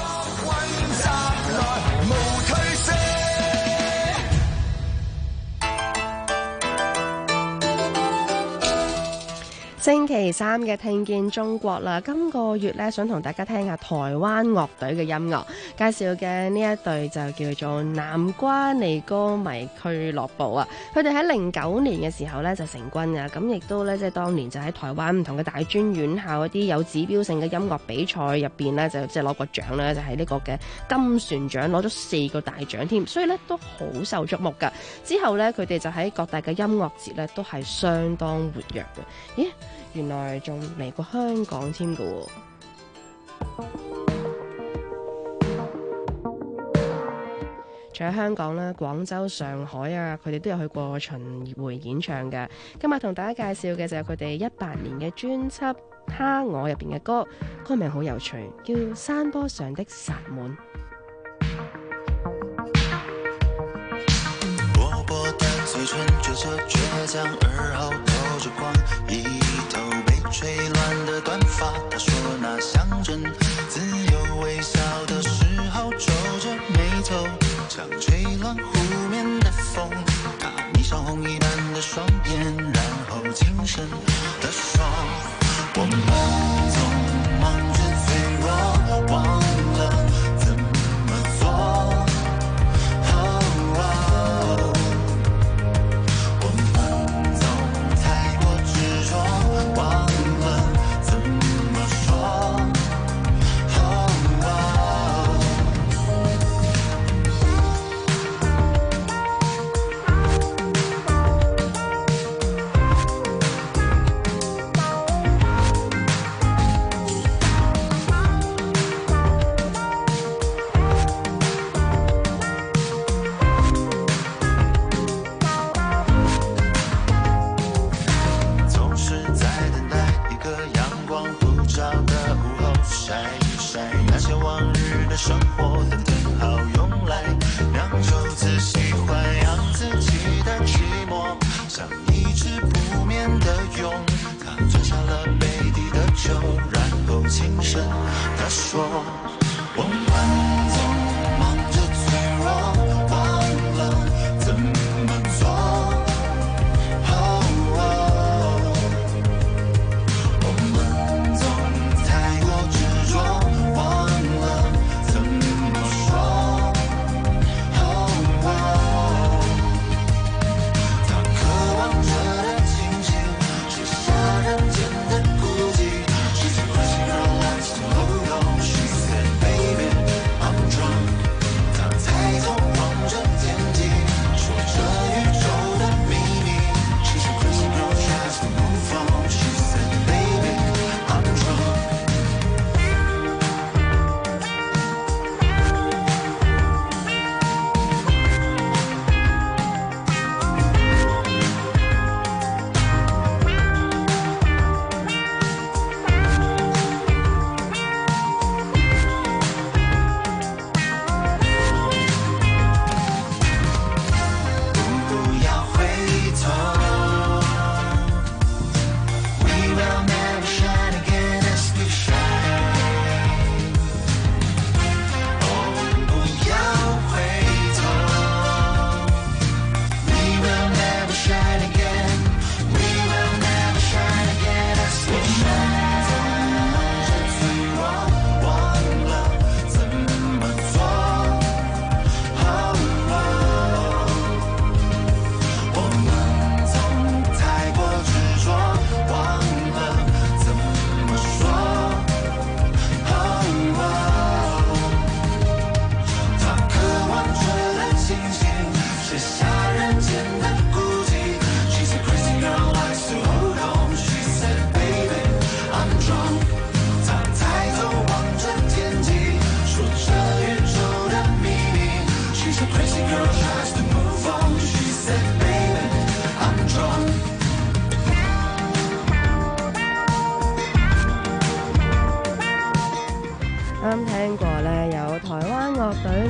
星期三嘅聽見中國啦，今個月咧想同大家聽下台灣樂隊嘅音樂，介紹嘅呢一隊就叫做南瓜尼歌迷俱樂部啊。佢哋喺09年嘅時候咧就成軍啊，咁亦都咧即係當年就喺台灣唔同嘅大專院校一啲有指標性嘅音樂比賽入邊咧就即係攞過獎咧，就係呢個嘅金旋獎，攞咗4個大獎添，所以咧都好受矚目噶。之後咧佢哋就喺各大嘅音樂節咧都係相當活躍嘅。咦？原來仲嚟過香港添㗎喎！除咗香港啦、廣州、上海啊，佢哋都有去過巡迴演唱嘅。今日同大家介紹嘅就係佢哋18年嘅專輯《他我》入邊嘅歌，歌名好有趣，叫《山坡上的薩滿》。 活潑的嘴唇嚼着倔強而後透着光，一頭被吹亂的短髮，他說那象徵自由微笑的時候皺着眉頭，像吹亂湖面的風，他迷上紅一般的雙眼，然後輕聲地說，我們總忙着脆弱，忘了怎麼做。生活等挺好用來釀酒，仔細豢養自己的寂寞，像一隻不眠的蛹。他吞下了杯底的酒，然後輕聲地說，我們總忙着脆弱，忘了怎麼做。我們總太過執着，忘了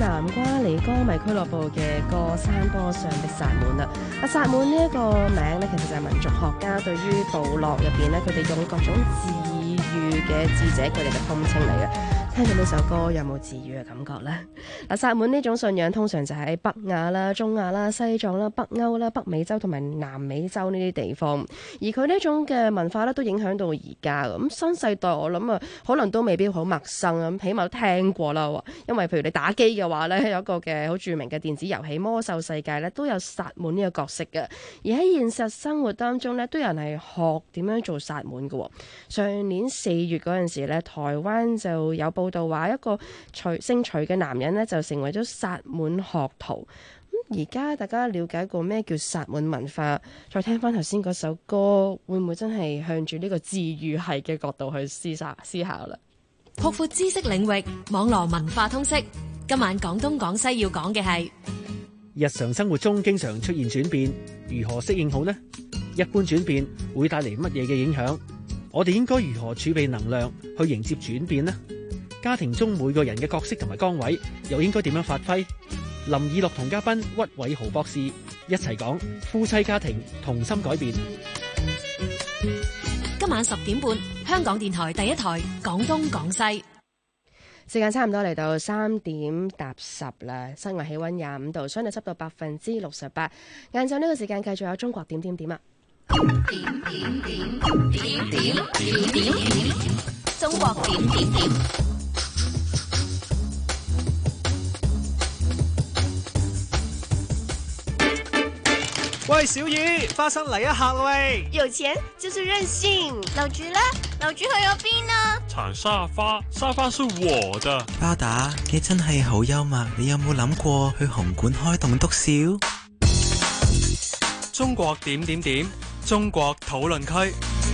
南瓜尼江迷俱樂部嘅歌《山坡上的薩滿》啦。薩滿呢一個名咧，其實就係民族學家對於部落入邊咧，佢哋用各種治癒嘅智者佢哋嘅通稱嚟嘅。聽到呢首歌有冇治癒嘅感覺呢？嗱，薩滿呢種信仰通常就喺北亞啦、中亞啦、西藏啦、北歐啦、北美洲同埋南美洲呢啲地方，而佢呢種嘅文化咧都影響到而家嘅。咁新世代我諗啊，可能都未必好陌生咁，起碼都聽過啦。因為譬如你打機嘅話咧，有一個嘅好著名嘅電子遊戲《魔獸世界》咧，都有薩滿呢個角色嘅。而喺現實生活當中咧，都有人係學點樣做薩滿嘅。上年4月嗰陣時咧，台灣就有報道話一個姓徐嘅男人呢，就成為咗薩滿學徒。咁而家大家了解過咩叫薩滿文化，再聽翻頭先嗰首歌，會唔會真係向住呢個治癒系嘅角度去思考啦？ 擴闊知識領域，網絡文化通識。今晚廣東廣西要講嘅係日常生活中經常出現轉變，如何適應好呢？一般轉變會帶嚟乜嘢嘅影響？我哋應該如何儲備能量去迎接轉變呢？家庭中每個人嘅角色同埋崗位又應該點樣發揮？林以樂同嘉賓屈偉豪博士一齊講夫妻家庭同心改變。 今晚10點半，香港電台第一台廣東廣西。 時間差唔多嚟到3點搭10啦，室外氣溫25度，相對濕度68%。晏晝呢個時間繼續有中國點點點啊！點，中國點點點。 喂，小雨，花生嚟一下喂！ 有錢就是任性。老朱呢？老朱去咗邊啊？ 鏟沙發，沙發是我的。 巴打，你真係好幽默，你有冇諗過去紅館開棟篤笑？ 中國點點點，中國討論區。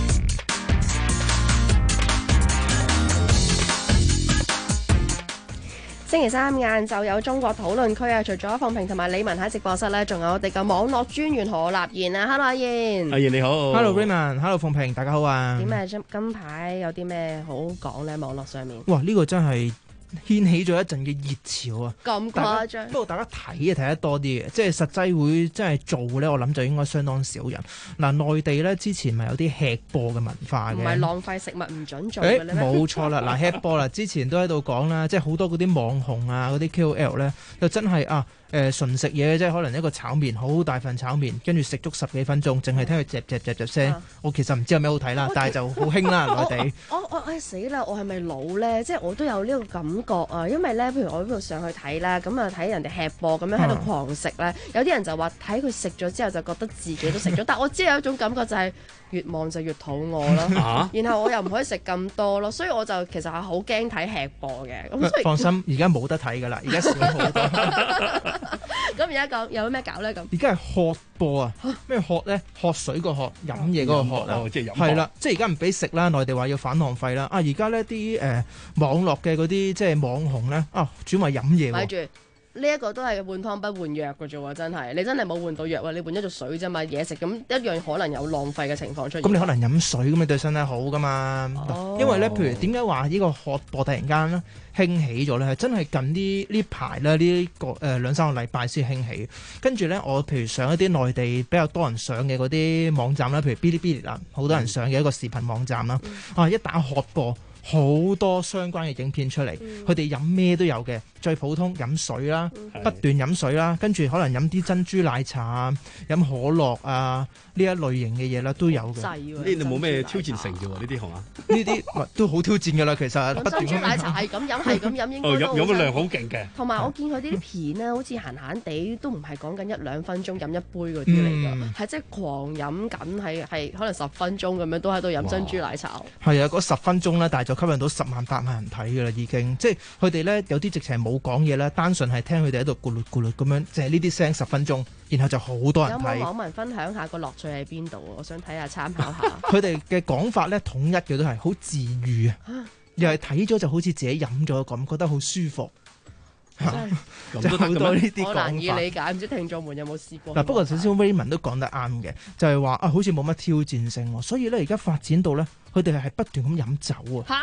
星期三晏晝有中國討論區啊！除咗鳳萍同埋李文喺直播室咧，仲有我哋嘅網絡專員何立賢啊 ！Hello 阿賢， 阿賢你好 ，Hello Raymond，Hello 鳳萍，大家好啊！ 點啊？今排有啲咩好講咧？網絡上面哇，呢個真係掀起咗一陣嘅熱潮啊！ 咁誇張， 不過大家睇得多啲嘅，即係實際會真係做咧，我諗就應該相當少人。嗱，內地咧之前咪有啲吃播嘅文化嘅， 唔係浪費食物唔準做嘅咧咩？ 冇錯啦，嗱，吃播啦，之前都喺度講啦，即係好多嗰啲網紅啊，嗰啲 KOL 咧，就真係純食嘢，即係可能一個炒麵，好大份炒麵，跟住食足10幾分鐘，淨係聽佢嚼聲。我其實唔知有咩好睇啦，但係就好興啦內地。 我死啦！我係咪老咧？即係我都有呢個感覺啊！因為咧，譬如我呢度上去睇啦，咁啊睇人哋吃播咁樣喺度狂食咧，有啲人就話睇佢食咗之後就覺得自己都食咗，但我知有一種感覺就係越望就越肚餓咯。然後我又唔可以食咁多咯，所以我就其實係好驚睇吃播嘅。咁放心，而家冇得睇㗎啦，而家少好多。 咁而家講有咩搞咧？咁而家係喝播啊！咩喝咧？喝水個喝，飲嘢嗰個喝啊！ 即係飲。 係啦，即係而家唔俾食啦，內地話要反浪費啦。而家呢啲網絡嘅嗰啲即係網紅咧轉為飲嘢。 咪住呢一個都係換湯不換藥嘅啫喎，真係你真係冇換到藥喎，你換咗做水啫嘛，嘢食咁一樣可能有浪費嘅情況出現。 咁你可能飲水咁，你對身體好噶嘛？因為咧，譬如點解話呢個喝播突然間咧興起咗咧？係真係近呢排咧呢個2-3個禮拜先興起。跟住咧，我譬如上一啲內地比較多人上嘅嗰啲網站啦，譬如嗶哩嗶哩啦，好多人上嘅一個視頻網站啦，一打喝播，好多相關嘅影片出嚟，佢哋飲咩都有嘅，最普通飲水啦，不斷飲水啦，跟住可能飲啲珍珠奶茶啊，飲可樂啊呢一類型嘅嘢啦都有嘅。 呢度冇咩挑戰性嘅喎，呢啲係嘛？ 呢啲都好挑戰㗎啦，其實不斷珍珠奶茶係咁飲，應該都飲嘅量好勁嘅。 同埋我見佢啲片咧，好似閒閒地都唔係講緊1-2分鐘飲一杯嗰啲嚟㗎，係即係狂飲緊，係可能10分鐘咁樣都喺度飲珍珠奶茶。 係啊，嗰10分鐘咧，但係就吸引到10萬8萬人睇㗎啦，已經即係佢哋咧有啲直情冇講嘢啦，單純係聽佢哋喺度咕嚕咕嚕咁樣，就係呢啲聲10分鐘，然後就好多人睇。 有冇網民分享下個樂趣喺邊度？我想睇下參考下。 佢哋嘅講法咧統一嘅都係好治癒啊，又係睇咗就好似自己飲咗咁，覺得好舒服。 即係好多呢啲講法， 我難以理解，唔知聽眾們有冇試過？ 嗱，不過首先 Raymond 都講得啱嘅，就係話好似冇乜挑戰性喎，所以咧而家發展到咧，佢哋係不斷咁飲酒啊。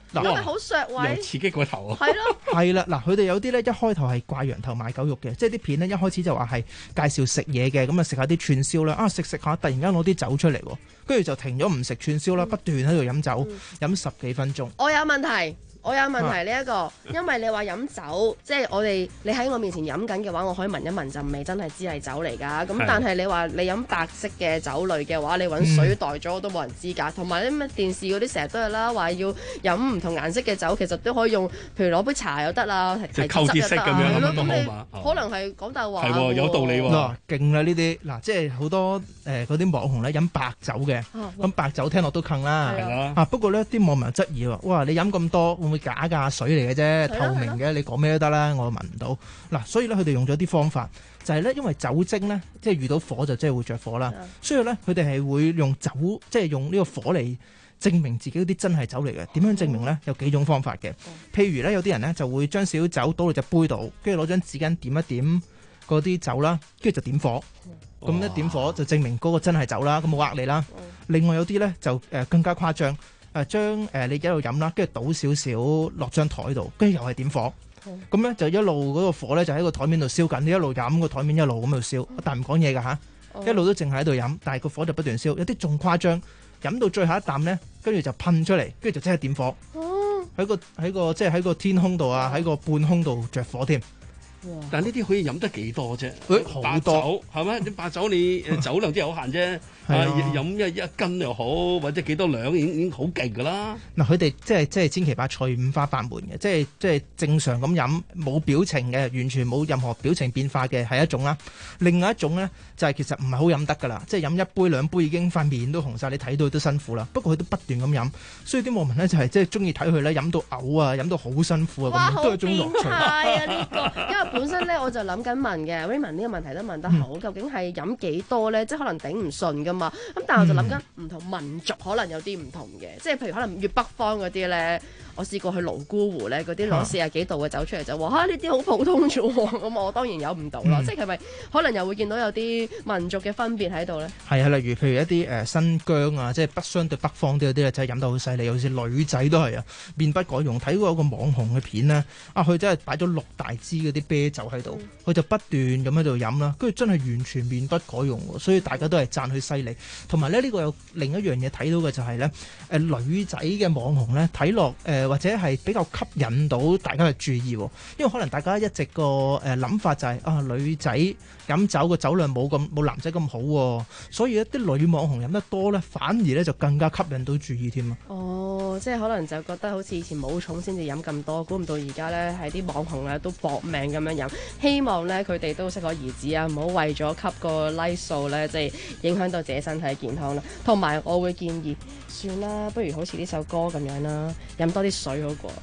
因為好削位， 又刺激個頭啊！ 係咯， 係啦，嗱，佢哋有啲咧一開頭係掛羊頭賣狗肉嘅，即係啲片咧一開始就話係介紹食嘢嘅，咁啊食下啲串燒啦，食下突然間攞啲酒出嚟，跟住就停咗唔食串燒啦，不斷喺度飲酒，飲10幾分鐘。 我有問題呢一個，因為你話飲酒，即係你喺我面前飲緊嘅話，我可以聞一聞陣味，真係知係酒嚟㗎。咁但係你話你飲白色嘅酒類嘅話，你揾水代咗都冇人知㗎。同埋啲咩電視嗰啲成日都係啦，話要飲唔同顏色嘅酒，其實都可以用，譬如攞杯茶又得啦， 即係溝結色咁樣咁都好嘛。 可能係講大話。 係喎，有道理喎。 嗱，勁啦呢啲，嗱，即係好多嗰啲網紅咧飲白酒嘅，咁白酒聽落都坑啦。 係啦。 不過呢啲網民質疑喎，哇！你飲咁多會唔會假㗎？水嚟嘅啫，透明嘅，你講咩都得啦，我聞唔到。嗱，所以咧佢哋用咗啲方法，就係咧因為酒精咧，即係遇到火就即係會着火啦。所以咧佢哋係會用酒，即係用呢個火嚟證明自己嗰啲真係酒嚟嘅。點樣證明咧？有幾種方法嘅。譬如咧有啲人咧就會將少少酒倒落隻杯度，跟住攞張紙巾點一點嗰啲酒啦，跟住就點火。咁一點火就證明嗰個真係酒啦，咁冇呃你啦。另外有啲咧就更加誇張。將你一路飲啦，跟住倒少少落張台度，跟住又係點火，咁咧就一路嗰個火咧就喺個台面度燒緊，你一路飲個台面一路咁度燒，但唔講嘢㗎嚇，一路都淨係喺度飲，但係個火就不斷燒，有啲仲誇張，飲到最後一啖咧，跟住就噴出嚟，跟住就即係點火，喺個天空度啊，喺個半空度着火添。 但呢啲可以飲得幾多啫？ 好多係咪？啲白酒你酒量真係有限啫。飲一斤又好，或者幾多兩已經好勁㗎啦。 嗱，佢哋即係千奇百趣、五花八門嘅，即係正常咁飲冇表情嘅，完全冇任何表情變化嘅係一種啦。另外一種咧就係其實唔係好飲得㗎啦，即係飲一杯兩杯已經塊面都紅晒，你睇到都辛苦啦。不過佢都不斷咁飲，所以啲網民咧就係即係中意睇佢咧飲到嘔啊，飲到好辛苦啊，咁都係一種樂趣。 哇，好變態啊呢個！因為本身咧我就諗緊問嘅 Raymond 呢個問題都問得好，究竟係飲幾多咧？即係可能頂唔順㗎嘛。咁但係我就諗緊唔同民族可能有啲唔同嘅，即係譬如可能越北方嗰啲咧，我試過去瀘沽湖咧，嗰啲攞40幾度嘅酒出嚟就話呢啲好普通啫喎，咁我當然飲唔到啦。即係咪可能又會見到有啲民族嘅分別喺度咧？ 係啊，例如譬如一啲新疆啊，即係相對北方啲嗰啲咧，真係飲得好犀利，尤其是女仔都係啊，面不改容。睇過一個網紅嘅片咧，佢真係擺咗6大支嗰啲啤酒喺度，佢就不斷咁喺度飲啦，跟住真係完全面不改容喎，所以大家都係讚佢犀利。同埋咧呢個有另一樣嘢睇到嘅就係咧，女仔嘅網紅咧睇落或者係比較吸引到大家嘅注意，因為可能大家一直個諗法就係女仔飲酒個酒量冇男仔咁好，所以一啲女網紅飲得多咧，反而咧就更加吸引到注意添啊！ 哦，即係可能就覺得好似以前冇重先至飲咁多，估唔到而家咧係啲網紅咧都搏命咁樣飲，希望咧佢哋都適可而止啊，唔好為咗吸個 like 數咧，即係影響到自己身體健康啦。同埋我會建議，算啦，不如好似呢首歌咁樣啦，飲多啲水好過。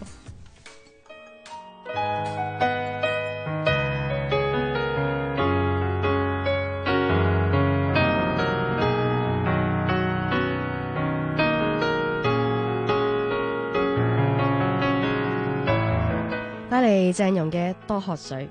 帶嚟鄭融嘅多喝水。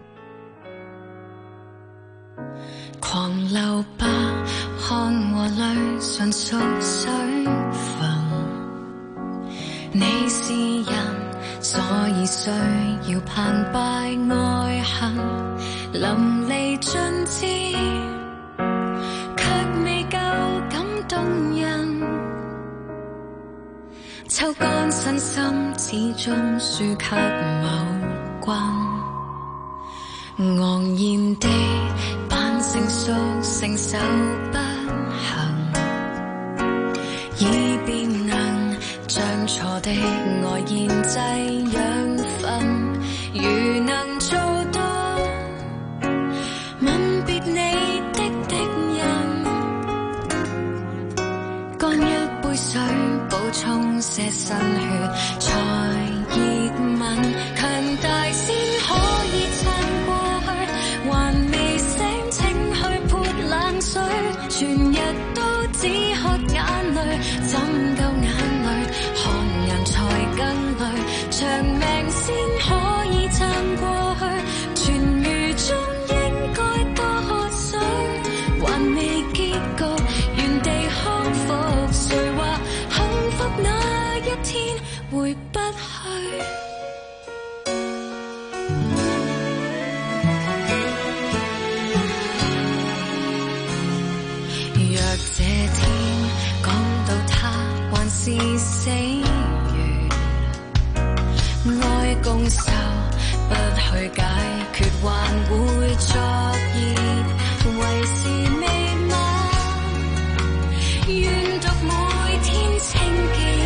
狂流吧，汗和淚純屬水分。你是人，所以需要澎湃愛恨，淋漓盡致，卻未夠感動人。抽乾身心，始終輸給某君。昂然地扮成熟，承受不幸，以便能將錯的愛研製養分。如能做到吻別你的敵人，乾一杯水補充些新血，才熱吻，強大先可以撐過去。還未醒，請去潑冷水，全日都只喝眼淚，怎夠眼淚？看人才更累，長命先可以撐過去。痊癒中應該多喝水，還未結局，原地康復。誰話幸福那一天回不去。若這天講到他還是死緣，愛共愁不去解決，還會作孽，為是未晚，願讀每天清潔，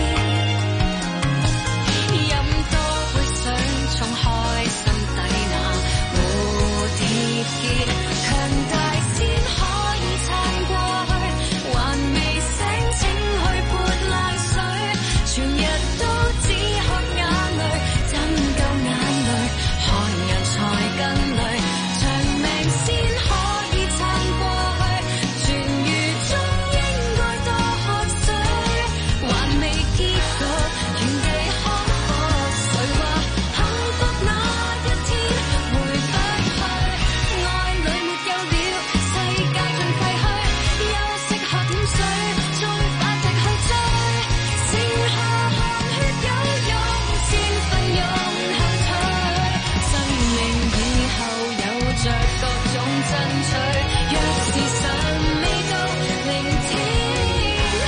飲多杯水沖開心底那蝴蝶結，強大先可以撐過去，還未醒請去潑冷水，全日都只喝眼淚，怎夠眼淚看人才更累，長命先可以撐過去，痊愈中應該多喝水，還未結局原地看破，誰話幸福那一天回不去，愛裏沒有了世界盡廢墟，休息喝點水再發力去追，剩下汗血有用，千分勇後退，生命以後有着各種爭取，若是尚未到聆聽去，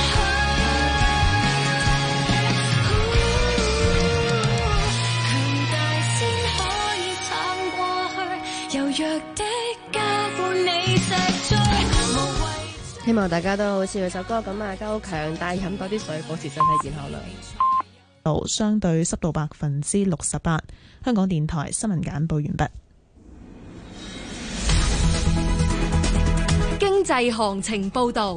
強大先可以撐過去，柔弱的家伴你石追，無謂希望大家都好似佢首歌咁啊，夠強大，飲多啲水，保持身體健康啦。 相對濕度68%。香港電台新聞簡報完畢。 經濟行情報導。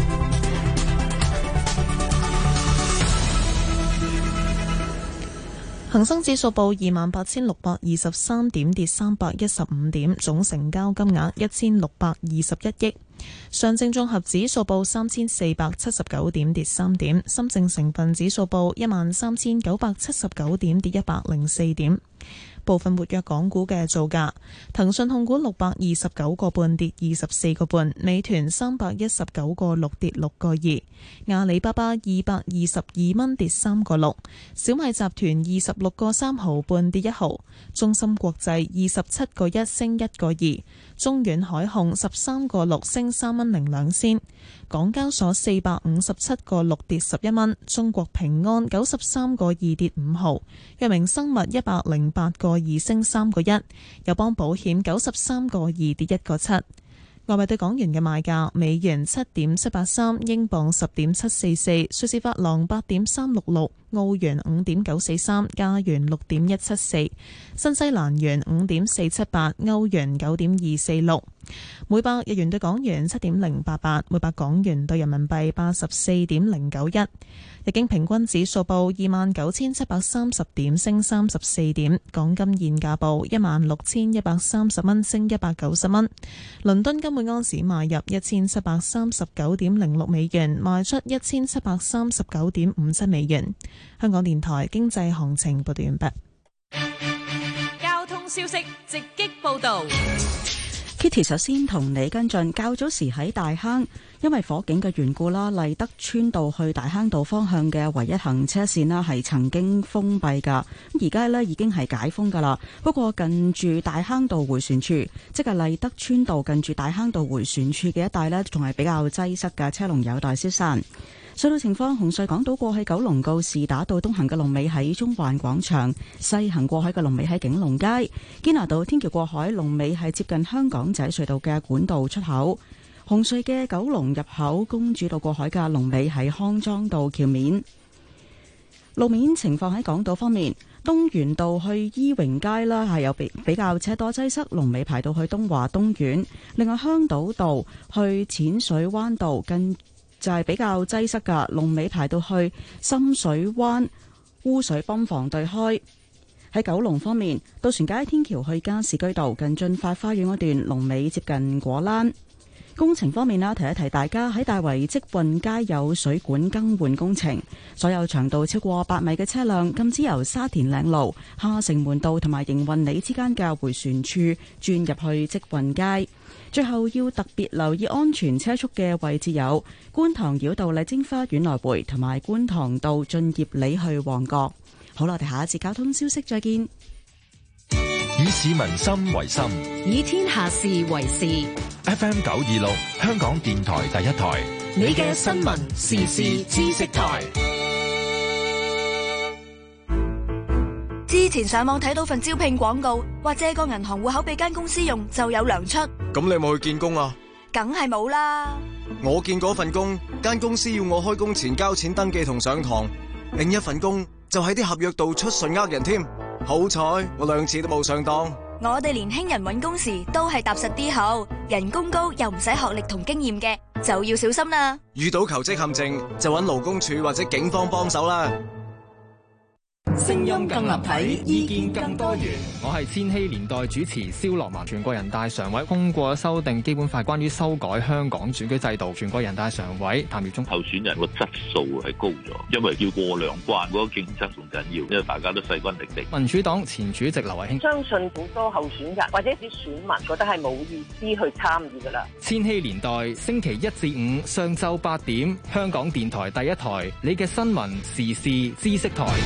恒生指數報28,623點，跌315點，總成交金額1621億。上證綜合指數報3479點，跌3點。深證成分指數報13979點，跌104點。部分活躍港股嘅造價：騰訊控股629個半，跌24個半；美團319個6，跌6個2；阿里巴巴222蚊，跌3個6；小米集團26個3毫半，跌1毫；中芯國際27個1，升1個2；中遠海控13個6，升3蚊02仙；港交所457個6，跌11蚊；中國平安93個2，跌5毫；藥明生物108個2，升3個1；友邦保險93個2，跌1個7。外幣對港元嘅賣價：美元7.783，英鎊10.744，瑞士法郎8.366，澳元5.943，加元6.174，新西蘭元5.478，歐元9.246。每百日元對港元7.088，每百港元對人民幣84.091。日經平均指數報29,730點，升34點。港金現價報16,130蚊，升190蚊。倫敦金每安士買入1739.06美元，賣出1739.57美元。香港電台經濟行情報道完畢。 交通消息直擊報道。 Kitty 首先同你跟進，較早時喺大坑，因為火警嘅緣故啦，麗德村道去大坑道方向嘅唯一行車線啦係曾經封閉噶，而家呢已經係解封噶啦。不過近住大坑道迴旋處，即係麗德村道近住大坑道迴旋處嘅一帶呢，仲係比較擠塞嘅，車龍有待消散。隧道情況：紅隧港島過去九龍告士打道東行嘅龍尾喺中環廣場，西行過海嘅龍尾喺景隆街；堅拿道天橋過海龍尾係接近香港仔隧道嘅管道出口。紅隧嘅九龍入口公主道過海嘅龍尾喺康莊道橋面。路面情況喺港島方面，東園道去伊榮街啦係有比較車多擠塞，龍尾排到去東華東苑。另外香島道去淺水灣道近就係比較擠塞噶，龍尾排到去深水灣污水泵房對開。喺九龍方面，渡船街天橋去加士居道近駿發花園嗰段龍尾接近果欄。 工程方面啦，提一提大家喺大圍積運街有水管更換工程，所有長度超過8米嘅車輛禁止由沙田嶺路、下城門道同埋營運里之間嘅迴旋處轉入去積運街。最後要特別留意安全車速嘅位置有觀塘繞道麗晶花園來回同埋觀塘道駿業里去旺角。好啦，我哋下一節交通消息再見。 以市民心為心， 以天下事為事。 FM 926香港電台第一台， 你嘅新聞時事知識台。 之前上網睇到份招聘廣告，話借個銀行戶口俾間公司用就有糧出。 咁你有冇去見工啊？ 梗係冇啦。 我見嗰份工，間公司要我開工前交錢登記同上堂。另一份工就喺啲合約度出信呃人添。好彩我2次都冇上當。 我哋年輕人揾工時都係踏實啲好，人工高又唔使學歷同經驗嘅，就要小心啦。 遇到求職陷阱就揾勞工處或者警方幫手啦。 聲音更立體，意見更多元。我係千禧年代主持蕭樂文。全國人大常委通過修訂基本法，關於修改香港選舉制度。全國人大常委譚耀宗， 候選人個質素係高咗，因為要過兩關，嗰個競爭仲緊要，因為大家都勢均力敵。 民主黨前主席劉慧卿， 相信好多候選人或者啲選民覺得係冇意思去參與噶啦。 千禧年代星期1至5上晝8點，香港電台第一台，你嘅新聞時事知識台。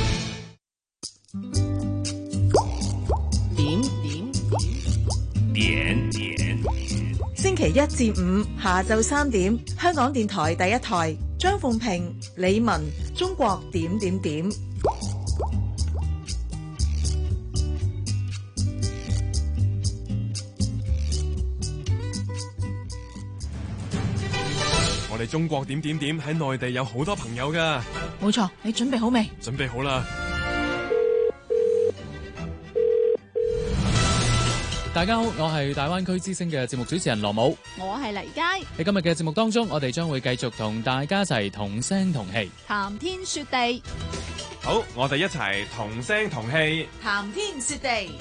點星期1至5下晝3點，香港電台第一台，張鳳平、李文，中國點點點。 我哋中國點點點喺內地有好多朋友噶。 冇錯，你準備好未？ 準備好啦。 大家好，我係大灣區之聲嘅節目主持人羅武， 我係黎佳。 喺今日嘅節目當中，我哋將會繼續同大家一齊同聲同氣， 談天說地。 好，我哋一齊同聲同氣， 談天說地。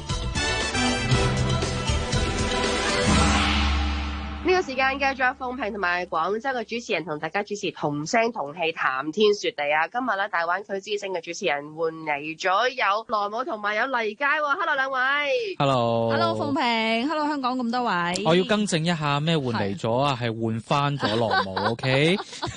呢個時間繼續鳳平同埋廣州嘅主持人同大家主持同聲同氣談天說地啊！今日咧大灣區之聲嘅主持人換嚟咗有羅武同埋有黎佳喎 ，Hello 兩位 ，Hello，Hello 鳳平 ，Hello 香港咁多位， 我要更正一下咩換嚟咗啊？係換翻咗羅武 ，OK？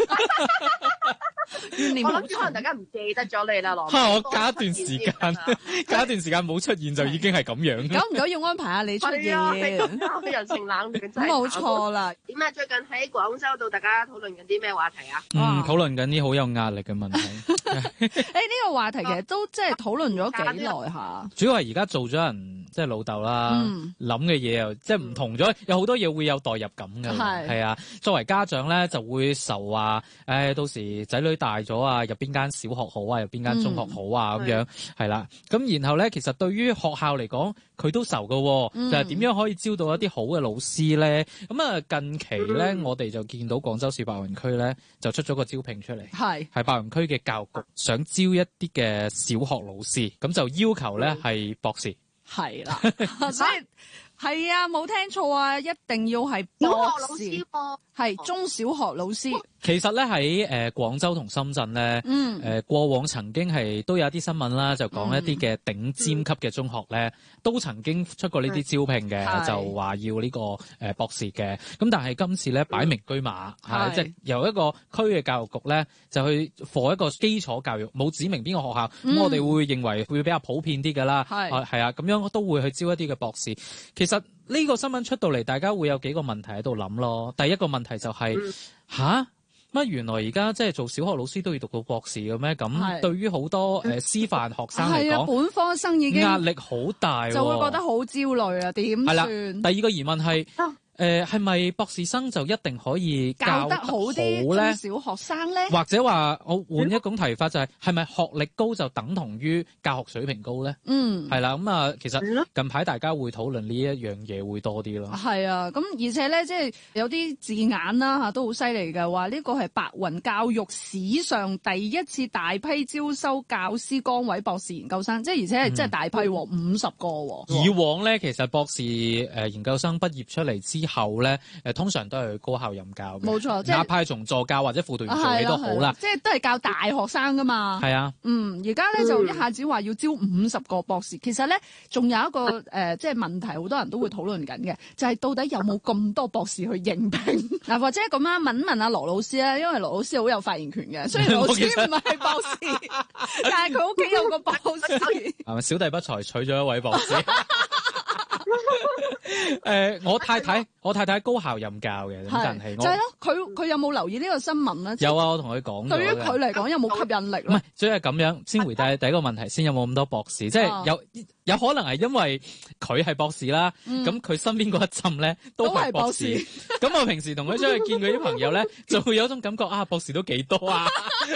我諗住可能大家唔記得咗你啦，羅武。 我隔一段時間，隔一段時間冇出現就已經係咁樣。 久唔久要安排下你出現， 人情冷暖真係冇錯啦。 點啊？最近喺廣州度，大家討論緊啲咩話題啊？ 討論緊啲好有壓力嘅問題。 呢個話題其實都即係討論咗幾耐下。 主要係而家做咗人即係老豆啦，諗嘅嘢又即係唔同咗，有好多嘢會有代入感嘅。係啊，作為家長咧就會愁話，到時仔女大咗啊，入邊間小學好啊，入邊間中學好啊咁樣，係啦。咁然後咧，其實對於學校嚟講，佢都愁嘅，就係點樣可以招到一啲好嘅老師咧？咁啊，近期咧，我哋就見到廣州市白雲區咧就出咗個招聘出嚟，係白雲區嘅教育局想招一啲嘅小學老師，咁就要求咧係博士， 係啦，所以係啊，冇聽錯啊，一定要係博士，係中小學老師。 其實咧喺廣州同深圳咧，過往曾經係都有一啲新聞啦，就講一啲嘅頂尖級嘅中學咧，都曾經出過呢啲招聘嘅，就話要呢個博士嘅。咁但係今次咧擺明車馬，即係由一個區嘅教育局咧，就去課一個基礎教育，冇指明邊個學校。咁我哋會認為會比較普遍啲㗎啦。係啊，咁樣都會去招一啲嘅博士。其實呢個新聞出到嚟，大家會有幾個問題喺度諗咯。第一個問題就係乜原來而家即係做小學老師都要讀到博士嘅咩？咁對於好多師範學生嚟講， 本科生已經壓力好大， 就會覺得好焦慮啊！點算？ 第二個疑問係。係咪博士生就一定可以教得好啲咧？ 小學生咧， 或者話我換一種提法就係咪學歷高就等同於教學水平高咧？係啦，咁啊，其實近排大家會討論呢一樣嘢會多啲咯。 係啊，咁而且咧，即係有啲字眼啦嚇，都好犀利嘅，話呢個係白雲教育史上第一次大批招收教師崗位博士研究生，即係而且係真係大批喎，50個喎。 以往咧，其實博士研究生畢業出嚟之後咧，通常都係去高校任教嘅。 冇錯， 哪怕係從助教或者輔導員做起都好啦。 即係都係教大學生噶嘛。 係啊。 而家咧就一下子話要招50個博士，其實咧仲有一個即係問題，好多人都會討論緊嘅，就係到底有冇咁多博士去應聘嗱，或者咁樣問阿羅老師啦，因為羅老師好有發言權嘅，雖然老師唔係博士，但係佢屋企有個博士。 係咪小弟不才娶咗一位博士？我太太高校任教嘅，但係就係咯，佢有冇留意呢個新聞咧？ 有啊，我同佢講。對於佢嚟講有冇吸引力咧？ 唔係，所以係咁樣先回答第一個問題，先有冇咁多博士？即係有可能係因為佢係博士啦，咁佢身邊嗰一陣咧都係博士。咁我平時同佢出去見佢啲朋友咧，就會有種感覺啊，博士都幾多啊！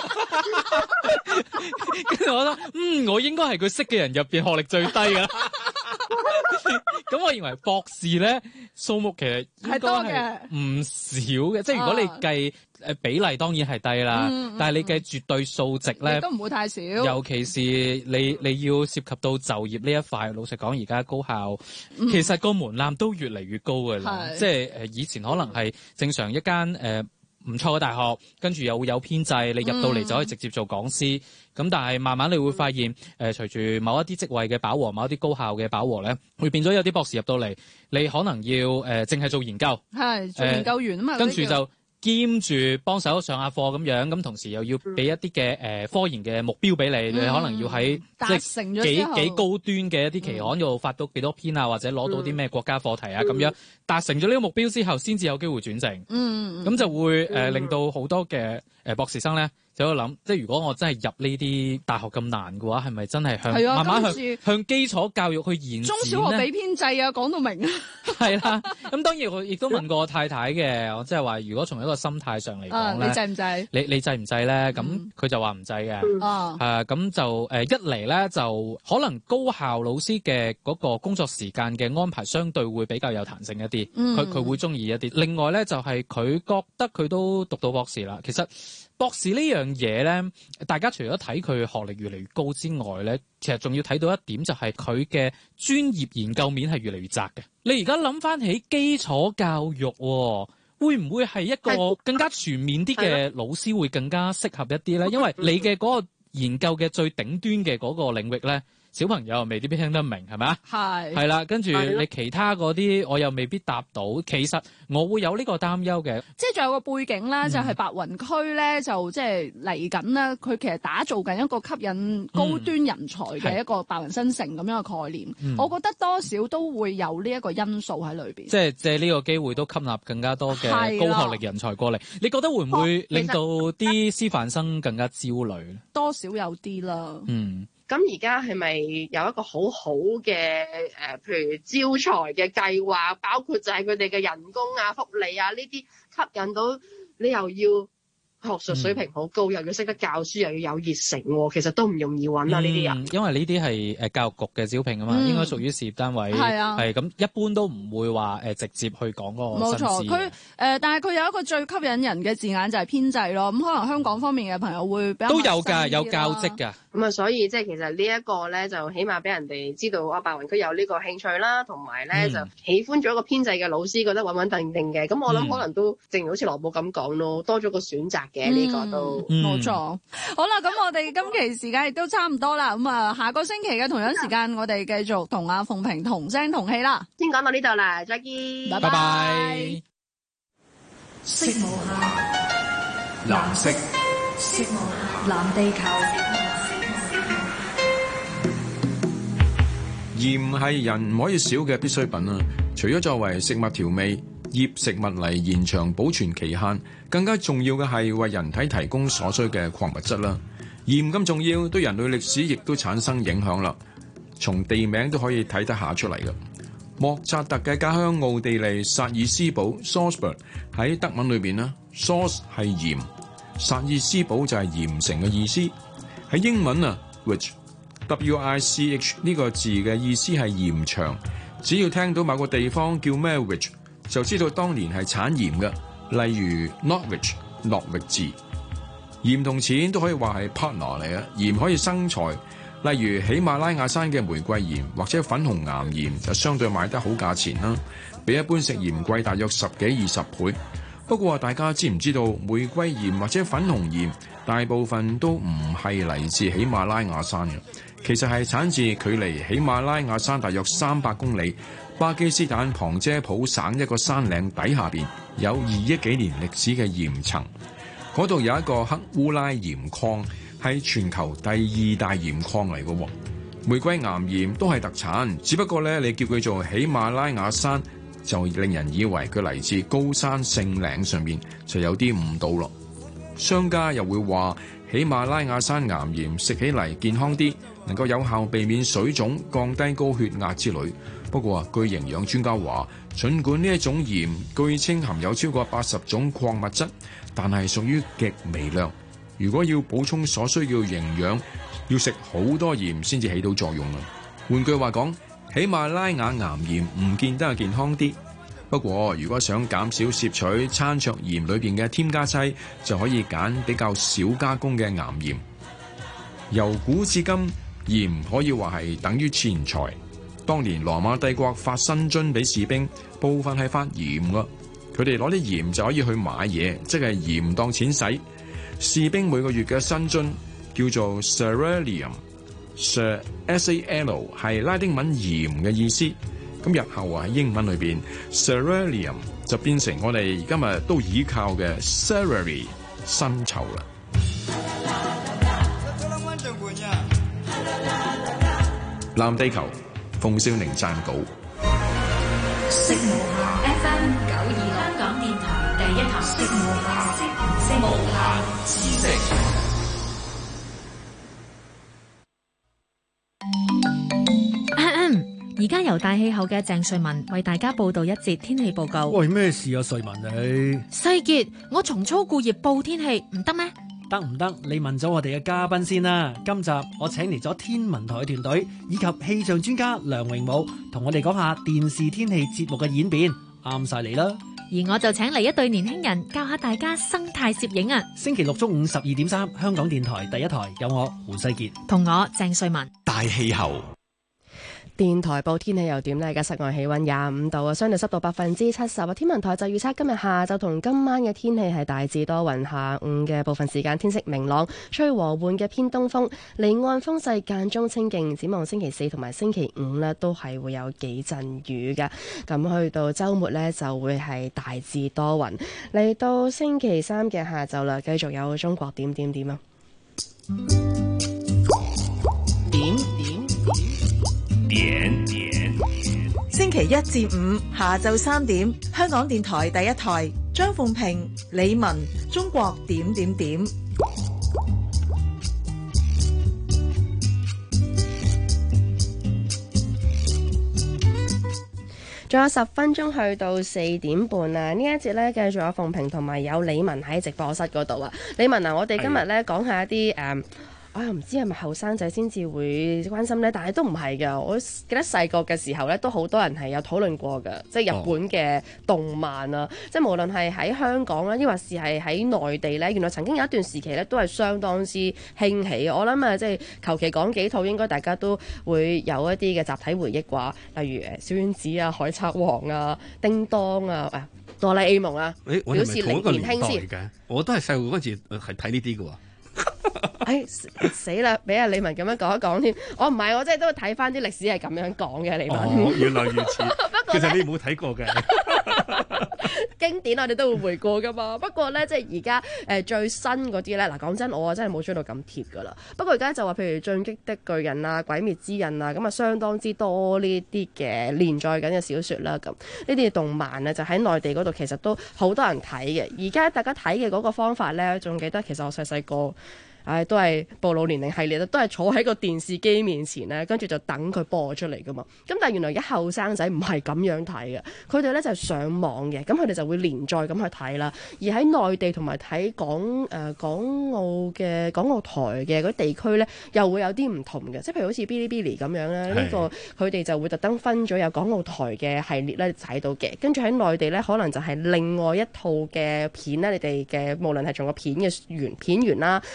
跟住我覺得，我應該係佢識嘅人入邊學歷最低㗎啦。咁我認為博士咧數目其實應該係唔少嘅，即係如果你計比例當然係低啦，但係你計絕對數值咧都唔會太少。 尤其是你要涉及到就業呢一塊，老實講，而家高校其實個門檻都越嚟越高嘅啦。即係以前可能係正常一間唔錯嘅大學，跟住又會有編制，你入到嚟就可以直接做講師。咁但係慢慢你會發現，隨住某一啲職位嘅飽和，某一啲高校嘅飽和咧，會變咗有啲博士入到嚟，你可能要淨係做研究， 做研究員啊嘛， 跟住就兼住幫手上下課咁樣，咁同時又要俾一啲嘅科研嘅目標俾你，你可能要喺即係幾高端嘅一啲期刊度發到幾多篇啊，或者攞到啲咩國家課題啊咁樣，達成咗呢個目標之後，先至有機會轉正。咁就會令到好多嘅博士生咧，就喺度諗，即係如果我真係入呢啲大學咁難嘅話，係咪真係慢慢向基礎教育去延展咧？ 中小學俾編制啊，講到明啊。 係啦，咁當然我亦都問過我太太嘅，我即係話，如果從一個心態上嚟講咧， 你制唔制？ 你制唔制咧？咁佢就話唔制嘅。咁就一嚟咧，就可能高校老師嘅嗰個工作時間嘅安排相對會比較有彈性一啲，佢會中意一啲。另外咧，就係佢覺得佢都讀到博士啦。其實博士呢樣嘢咧，大家除咗睇佢學歷越嚟越高之外咧，其實仲要睇到一點，就係佢嘅專業研究面係越嚟越窄嘅。你而家諗翻起基礎教育，會唔會係一個更加全面啲嘅老師會更加適合一啲咧？因為你嘅嗰個研究嘅最頂端嘅嗰個領域咧，小朋友又未必聽得明，係咪啊？係啦，跟住你其他嗰啲我又未必答到。其實我會有呢個擔憂嘅。 即係仲有個背景啦，就係白雲區咧，就即係嚟緊啦。佢其實打造緊一個吸引高端人才嘅一個白雲新城咁樣嘅概念。我覺得多少都會有呢一個因素喺裏邊。即係借呢個機會都吸納更加多嘅高學歷人才過嚟。你覺得會唔會令到啲師範生更加焦慮咧？ 多少有啲啦。 咁而家係咪有一個好好嘅譬如招才嘅計劃，包括就係佢哋嘅人工啊、福利啊呢啲吸引到你，又要學術水平好高，又要識得教書，又要有熱誠，其實都唔容易揾啊呢啲人。 因為呢啲係教育局嘅招聘啊嘛，應該屬於事業單位。係咁，一般都唔會話直接去講嗰個薪資。冇錯， 佢但係佢有一個最吸引人嘅字眼就係編制咯。咁可能香港方面嘅朋友會比較都有㗎，有教職㗎。 咁啊，所以即係其實呢一個咧，就起碼俾人哋知道白雲區有呢個興趣啦，同埋咧就喜歡咗一個編制嘅老師，覺得穩穩定定嘅。咁我諗可能都正如好似羅寶咁講咯，多咗個選擇嘅呢個都冇錯。好啦，咁我哋今期時間亦都差唔多啦。咁啊，下個星期嘅同樣時間，我哋繼續同阿鳳萍同聲同氣啦。 先講到呢度啦，再見， 拜拜。 色無限， 藍色， 色無限，藍地球。 鹽係人唔可以少嘅必需品啊！除咗作為食物調味、醃食物嚟延長保存期限，更加重要嘅係為人體提供所需嘅礦物質啦。鹽咁重要，對人類歷史亦都產生影響啦。從地名都可以睇得下出嚟嘅。莫扎特嘅家鄉奧地利薩爾斯堡 （Salzburg） 喺德文裏邊呢 ，Salz 係鹽，薩爾斯堡就係鹽城嘅意思。喺英文啊 ，Wich 呢個字嘅意思係鹽場。只要聽到某個地方叫咩 Wich， 就知道當年係產鹽嘅。例如 Norwich 諾域治。鹽同錢都可以話係 partner 嚟嘅。鹽可以生財， 例如喜馬拉雅山嘅玫瑰鹽或者粉紅岩鹽就相對賣得好價錢啦，比一般食鹽貴大約10幾20倍。不過大家知唔知道玫瑰鹽或者粉紅鹽大部分都唔係嚟自喜馬拉雅山嘅，其實係產自距離喜馬拉雅山大約300公里巴基斯坦旁遮普省一個山嶺底下邊有2億幾年歷史嘅鹽層，嗰度有一個克烏拉鹽礦，係全球第2大鹽礦嚟嘅。玫瑰岩鹽都係特產，只不過咧你叫佢做喜馬拉雅山，就令人以為佢嚟自高山聖嶺上面，就有啲誤導咯。商家又會話喜馬拉雅山岩鹽食起嚟健康啲，能夠有效避免水腫、降低高血壓之類。不過據營養專家話，儘管呢一種鹽據稱含有超過80種礦物質，但係屬於極微量。如果要補充所需要營養，要食好多鹽先至起到作用啊。換句話講，喜馬拉雅岩鹽唔見得係健康啲。不過如果想減少攝取餐桌鹽裏邊嘅添加劑，就可以揀比較少加工嘅岩鹽。由古至今，鹽可以話係等於錢財。當年羅馬帝國發薪津俾士兵，部分係發鹽噶，佢哋攞啲鹽就可以去買嘢，即係鹽當錢使。士兵每個月嘅薪津叫做 Seralium，Sal 係拉丁文鹽嘅意思。咁日後喺英文裏邊 Seralium 就變成我哋今日都依靠嘅 salary 薪酬啦。藍地球，馮少寧撰稿。 食無限 FM 92香港電台第一台，食無限知識。 而家由大氣候嘅鄭瑞文為大家報道一節天氣報告。 喂，咩事啊，瑞文你？ 世傑，我重操故業報天氣唔得咩？ 得唔得？你問咗我哋嘅嘉賓先啦。今集我請嚟咗天文台團隊以及氣象專家梁榮武，同我哋講下電視天氣節目嘅演變，啱晒你啦。 而我就請嚟一對年輕人教下大家生態攝影啊。 星期六中午12.3，香港電台第一台有我胡世傑同我鄭瑞文。 大氣候。 電台報天氣又點呢？而家室外氣溫25度啊，相對濕度70%啊。天文台就預測今日下晝同今晚嘅天氣係大致多雲，下午嘅部分時間天色明朗，吹和緩嘅偏東風，離岸風勢間中清勁。展望星期4同埋星期5呢，都係會有幾陣雨㗎。咁去到週末呢，就會係大致多雲。嚟到星期3嘅下晝啦，繼續有中國點點點啊！ 點星期1至5下晝3點，香港電台第一台，張鳳平、李文，中國點點點。 仲有10分鐘去到4點半啊！呢一節呢，繼續有鳳平同埋有李文喺直播室嗰度啊！李文啊，我哋今日呢講下一啲我又唔知係咪後生仔先至會關心呢，但係都唔係㗎。我記得細個嘅時候呢，都好多人係有討論過㗎，即係日本嘅動漫啊，即係無論係喺香港啦，抑或是係喺內地呢，原來曾經有一段時期呢，都係相當之興起。我諗即係求其講幾套，應該大家都會有一啲嘅集體回憶啩，例如小丸子啊、海賊王啊、叮當啊、哆啦 A 夢啊，表示年輕先。 我都係細個嗰陣時係睇呢啲㗎喎。 死啦！俾阿李文咁樣講一講添，我唔係，我真係都睇翻啲歷史係咁樣講嘅。李文， 原來如此。其實你冇睇過嘅經典，我哋都會回顧噶嘛。不過咧，即係而家最新嗰啲咧，嗱講真，我真係冇追到咁貼噶啦。不過而家就話，譬如《進擊的巨人》啊，《鬼滅之刃》啊，咁啊相當之多呢啲嘅連載緊嘅小説啦。咁呢啲動漫啊，就喺內地嗰度其實都好多人睇嘅。而家大家睇嘅嗰個方法咧，仲記得其實我細細個。都係暴露年齡系列，都係坐喺個電視機面前咧，跟住就等佢播出嚟噶嘛。咁但係原來而家後生仔唔係咁樣睇嘅，佢哋咧就係上網嘅，咁佢哋就會連載咁去睇啦。而喺內地同埋睇港澳台嘅嗰啲地區咧，又會有啲唔同嘅，即係譬如好似 Bilibili 咁樣咧，呢個佢哋就會特登分咗有港澳台嘅系列咧睇到嘅，跟住喺內地咧可能就係另外一套嘅片咧，你哋嘅無論係從個片嘅片源啦，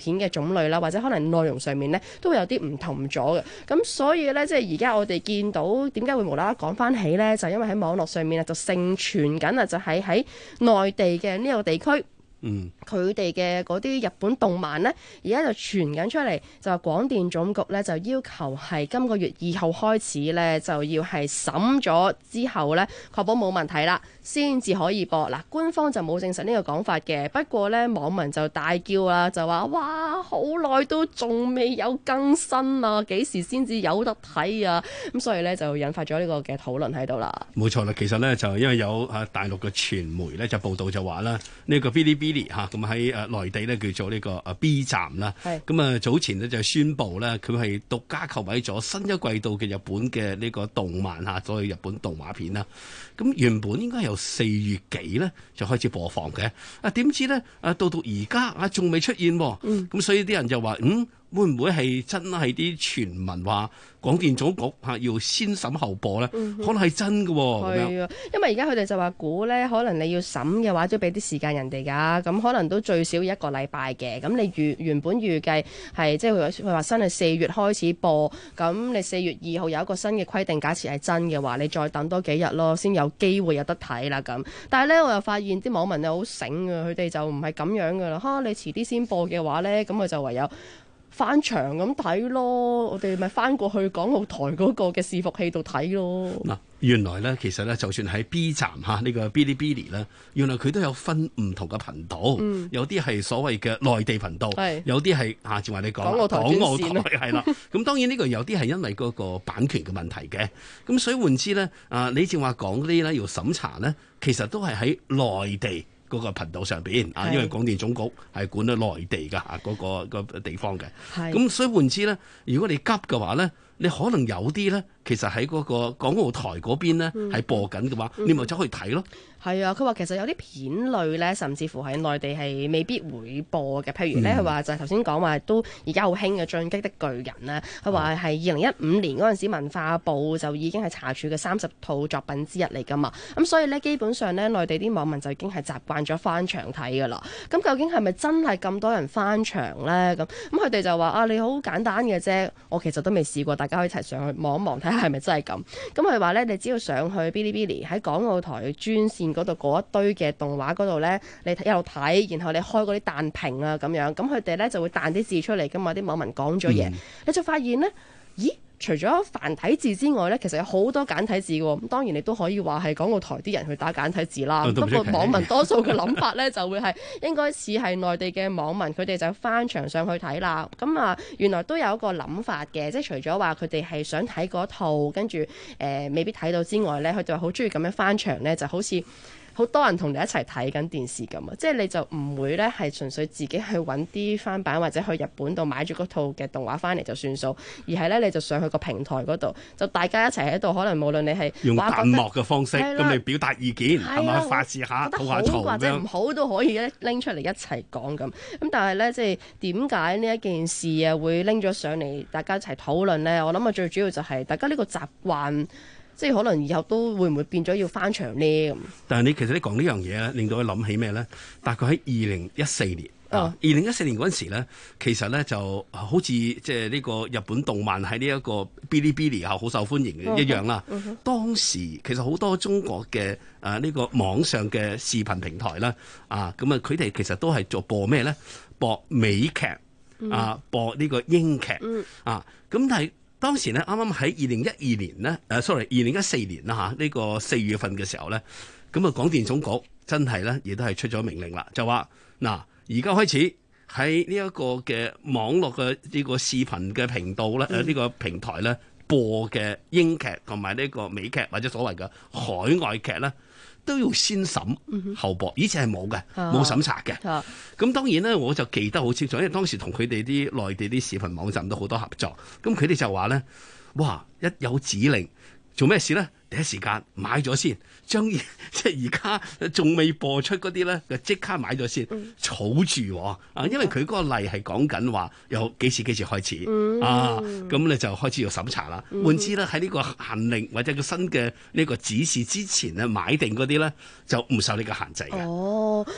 片嘅種類啦，或者可能內容上面咧都會有啲唔同咗嘅。咁所以咧，即係而家我哋見到點解會無啦啦講翻起咧，就因為喺網絡上面啊，就盛傳緊啊，就係喺內地嘅呢個地區。佢哋嘅嗰啲日本動漫呢，而家就傳緊出嚟，就話廣電總局呢，就要求係今個月2號開始呢，就要係審咗之後呢，確保冇問題啦，先至可以播。嗱，官方就冇證實呢個講法嘅，不過呢，網民就大叫啦，就話哇，好耐都仲未有更新啊，幾時先至有得睇啊？咁所以呢，就引發咗呢個嘅討論喺度啦。 冇錯啦，其實呢，就因為有大陸嘅傳媒呢，就報道就話啦，呢個嗶哩嗶哩嚇咁喺內地呢，叫做呢個B 站啦。咁啊早前呢，就宣布呢，佢係獨家購買咗新一季度嘅日本嘅呢個動漫嚇，所謂日本動畫片啦。咁原本應該由4月幾呢就開始播放嘅，點知呢，到而家仲未出現喎。咁所以啲人就話會唔會係真係啲傳聞話廣電總局要先審後播呢？可能係真嘅喎。 係啊，因為而家佢哋就話估呢，可能你要審嘅話都俾啲時間人哋㗎，咁可能都最少1個禮拜嘅。咁你原本預計係即係佢話新係4月開始播，咁你4月2號有一個新嘅規定，假設係真嘅話，你再等多幾日咯，先有機會有得睇啦咁。但係呢，我又發現啲網民又好醒啊，佢哋就唔係咁樣㗎啦。你遲啲先播嘅話呢，咁佢就唯有翻牆咁睇咯，我哋咪翻過去港澳台嗰個嘅伺服器度睇咯。 嗱，原來咧，其實咧，就算喺 B 站呢個嗶哩嗶哩咧，原來佢都有分唔同嘅頻道，有啲係所謂嘅內地頻道，有啲係正話你講港澳台係啦。咁當然呢個有啲係因為嗰個版權嘅問題嘅。咁所以換之咧，你正話講嗰啲咧要審查咧，其實都係喺內地嗰個頻道上邊因為廣電總局係管咗內地嘅嗰個地方嘅，咁所以換之咧，如果你急嘅話咧，你可能有啲咧，其實喺嗰個港澳台嗰邊咧係播緊嘅話，你咪走去睇咯。 係啊，佢話其實有啲片類咧，甚至乎喺內地係未必會播嘅。譬如咧，佢話就係頭先講話都而家好興嘅《進擊的巨人》咧，佢話係2015年嗰陣時文化部就已經係查處嘅30套作品之一嚟㗎嘛。咁所以咧，基本上咧，內地啲網民就已經係習慣咗翻牆睇㗎啦。咁究竟係咪真係咁多人翻牆咧？咁佢哋就話你好簡單嘅啫，我其實都未試過，大家可以一齊上去望一望睇下係咪真係咁。咁佢話咧，你只要上去嗶哩嗶哩喺港澳台專線嗰度嗰一堆嘅動畫嗰度呢，你一路睇，然後你開嗰啲彈屏啊咁樣，咁佢哋呢就會彈啲字出嚟㗎嘛，啲網民講咗嘢，你就發現呢，咦？除咗繁體字之外呢，其實有好多簡體字喎。咁當然你都可以話係港澳台啲人去打簡體字啦。不過網民多數嘅諗法呢，就會係應該似係內地嘅網民，佢哋就翻牆上去睇啦。咁原來都有一個諗法嘅，即係除咗話佢哋係想睇嗰套，跟住未必睇到之外呢，佢哋話好中意咁樣翻牆呢，就好似好多人同你一齊睇緊電視咁啊！即係你就唔會咧係純粹自己去揾啲翻版或者去日本度買咗嗰套嘅動畫翻嚟就算數，而係咧你就上去個平台嗰度，就大家一齊喺度，可能無論你係用彈幕嘅方式咁你表達意見係咪發泄下吐下槽或者唔好都可以拎出嚟一齊講咁。咁但係咧，即係點解呢一件事會拎咗上嚟大家一齊討論咧？我諗最主要就係大家呢個習慣。即係可能以後都會唔會變咗要翻牆呢？咁？但係其實你講呢樣嘢咧，令到佢諗起咩咧？大概喺2014年，2014年嗰陣時咧，其實咧就好似即係呢個日本動漫喺呢一個嗶哩嗶哩好受歡迎嘅一樣啦。當時其實好多中國嘅呢個網上嘅視頻平台啦，咁佢哋其實都係做播咩咧？播美劇播呢個英劇咁但係。當時咧，啱啱喺2012年咧，2014年啦呢個4月份嘅時候咧，咁廣電總局真係咧，亦都係出咗命令啦，就話嗱，而家開始喺呢一個嘅網絡嘅呢個視頻嘅頻道咧，呢個平台咧播嘅英劇同埋呢個美劇或者所謂嘅海外劇咧，都要先審後播，以前係冇嘅，冇審查嘅。咁當然咧，我就記得好清楚，因為當時同佢哋啲內地啲視頻網站都好多合作。咁佢哋就話咧，哇！一有指令做咩事咧？第一時間買咗先，將即係而家仲未播出嗰啲咧，就即刻買咗先，儲住因為佢嗰個例係講緊話有幾時開始咁你就開始要審查啦。換之咧喺呢個限令或者個新嘅呢個指示之前咧買定嗰啲咧就唔受呢個限制嘅。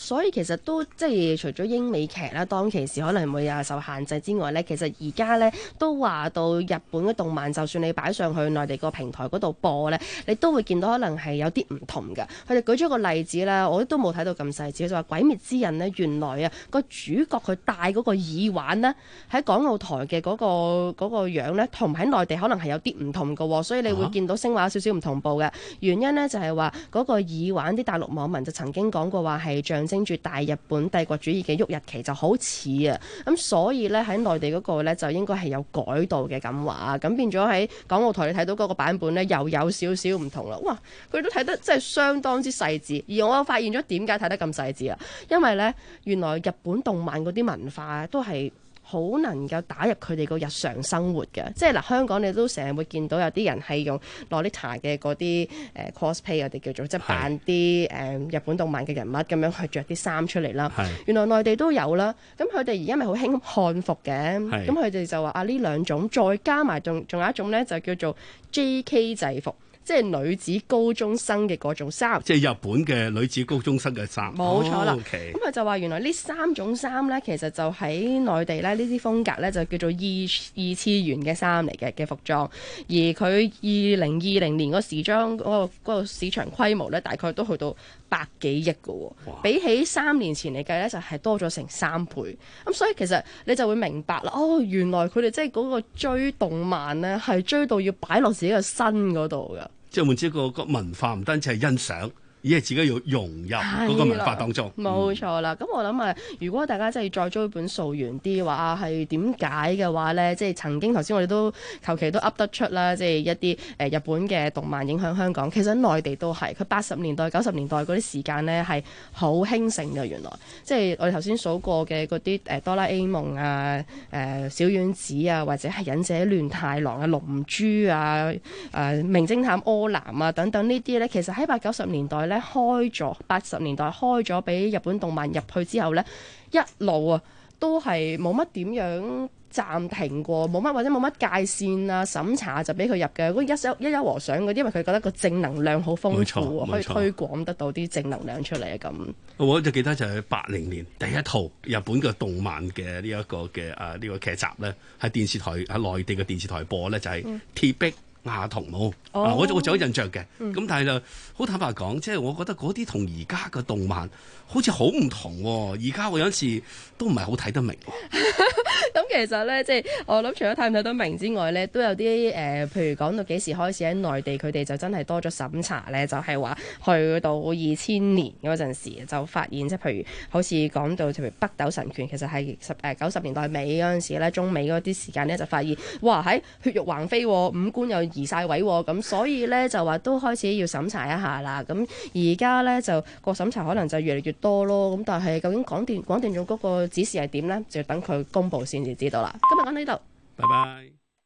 所以其實都即係除咗英美劇啦，當其時可能會有受限制之外呢，其實而家呢都話到日本嘅動漫，就算你擺上去內地個平台嗰度播呢，你都會見到可能係有啲唔同嘅。佢哋舉咗個例子啦，我都冇睇到咁細緻，就話《鬼滅之刃》呢，原來啊個主角佢戴嗰個耳環呢，喺港澳台嘅嗰個樣呢，同喺內地可能係有啲唔同嘅，所以你會見到聲畫有少少唔同步嘅。原因呢，就係話嗰個耳環啲大陸網民就曾經講過話係象徵住大日本帝國主義嘅旭日旗，就好似啊，咁所以咧喺內地嗰個咧就應該係有改道嘅咁話，咁變咗喺港澳台你睇到嗰個版本咧又有少少唔同啦。哇，佢都睇得真係相當之細緻，而我又發現咗點解睇得咁細緻啊？因為咧原來日本動漫嗰啲文化都係好能夠打入佢哋個日常生活嘅，即係嗱香港你都成日會見到有啲人係用 Lolita 嘅嗰啲cosplay， 我哋叫做即係扮啲日本動漫嘅人物咁樣去着啲衫出嚟啦。原來內地都有啦，咁佢哋而家咪好興漢服嘅，咁佢哋就話啊呢兩種再加埋仲有一種咧就叫做 JK 制服。即係女子高中生嘅嗰種衫， 即係日本嘅女子高中生嘅衫， 冇錯啦。 咁佢就話原來呢三種衫呢，其實就喺內地咧，呢啲風格呢，就叫做二次元嘅衫嚟嘅服裝。而佢2020年個時裝嗰個市場規模呢，大概都去到100幾億嘅，比起3年前嚟計呢，就係多咗成3倍。咁所以其實你就會明白啦，哦，原來佢哋即係嗰個追動漫呢，係追到要擺落自己嘅身嗰度㗎。 即係換之個文化唔單止係欣賞，而係自己要融入嗰個文化當中。 冇錯啦。咁我諗啊，如果大家真係再追本溯源啲話，係點解嘅話咧？即係曾經頭先我哋都求其都噏得出啦，即係一啲日本嘅動漫影響香港。其實內地都係，佢80年代、90年代嗰啲時間咧係好興盛嘅。原來即係我哋頭先數過嘅嗰啲哆啦 A 夢啊、小丸子啊，或者係忍者亂太郎啊、龍珠啊、名偵探柯南啊等等呢啲咧，其實喺80、90年代咧開咗，80年代開咗俾日本動漫入去之後咧，一路啊都係冇乜點樣暫停過，冇乜或者冇乜界線啊審查就俾佢入嘅。嗰一休和尚嗰啲，因為佢覺得個正能量好豐富，可以推廣得到啲正能量出嚟啊咁。 我就記得就係80年第一套日本嘅動漫嘅呢一個嘅呢個劇集咧，喺電視台喺內地嘅電視台播咧，就係鐵壁阿童木，我就有印象嘅。咁但係就好坦白講，即係我覺得嗰啲同而家嘅動漫好似好唔同喎。而家我有時都唔係好睇得明。 咁其實咧，即係我諗，除咗睇唔睇得明之外咧，都有啲譬如講到幾時開始喺內地，佢哋就真係多咗審查咧，就係話去到2000年嗰陣時就發現，即係譬如好似講到譬如北斗神拳，其實係90年代尾嗰陣時咧，中美嗰啲時間咧就發現，哇喺血肉橫飛，五官又移晒位，咁所以咧就話都開始要審查一下啦。咁而家咧就個審查可能就越嚟越多咯。咁但係究竟廣電總局嗰個指示係點咧？就要等佢公佈先至知道啦。今日講到呢度， 拜拜。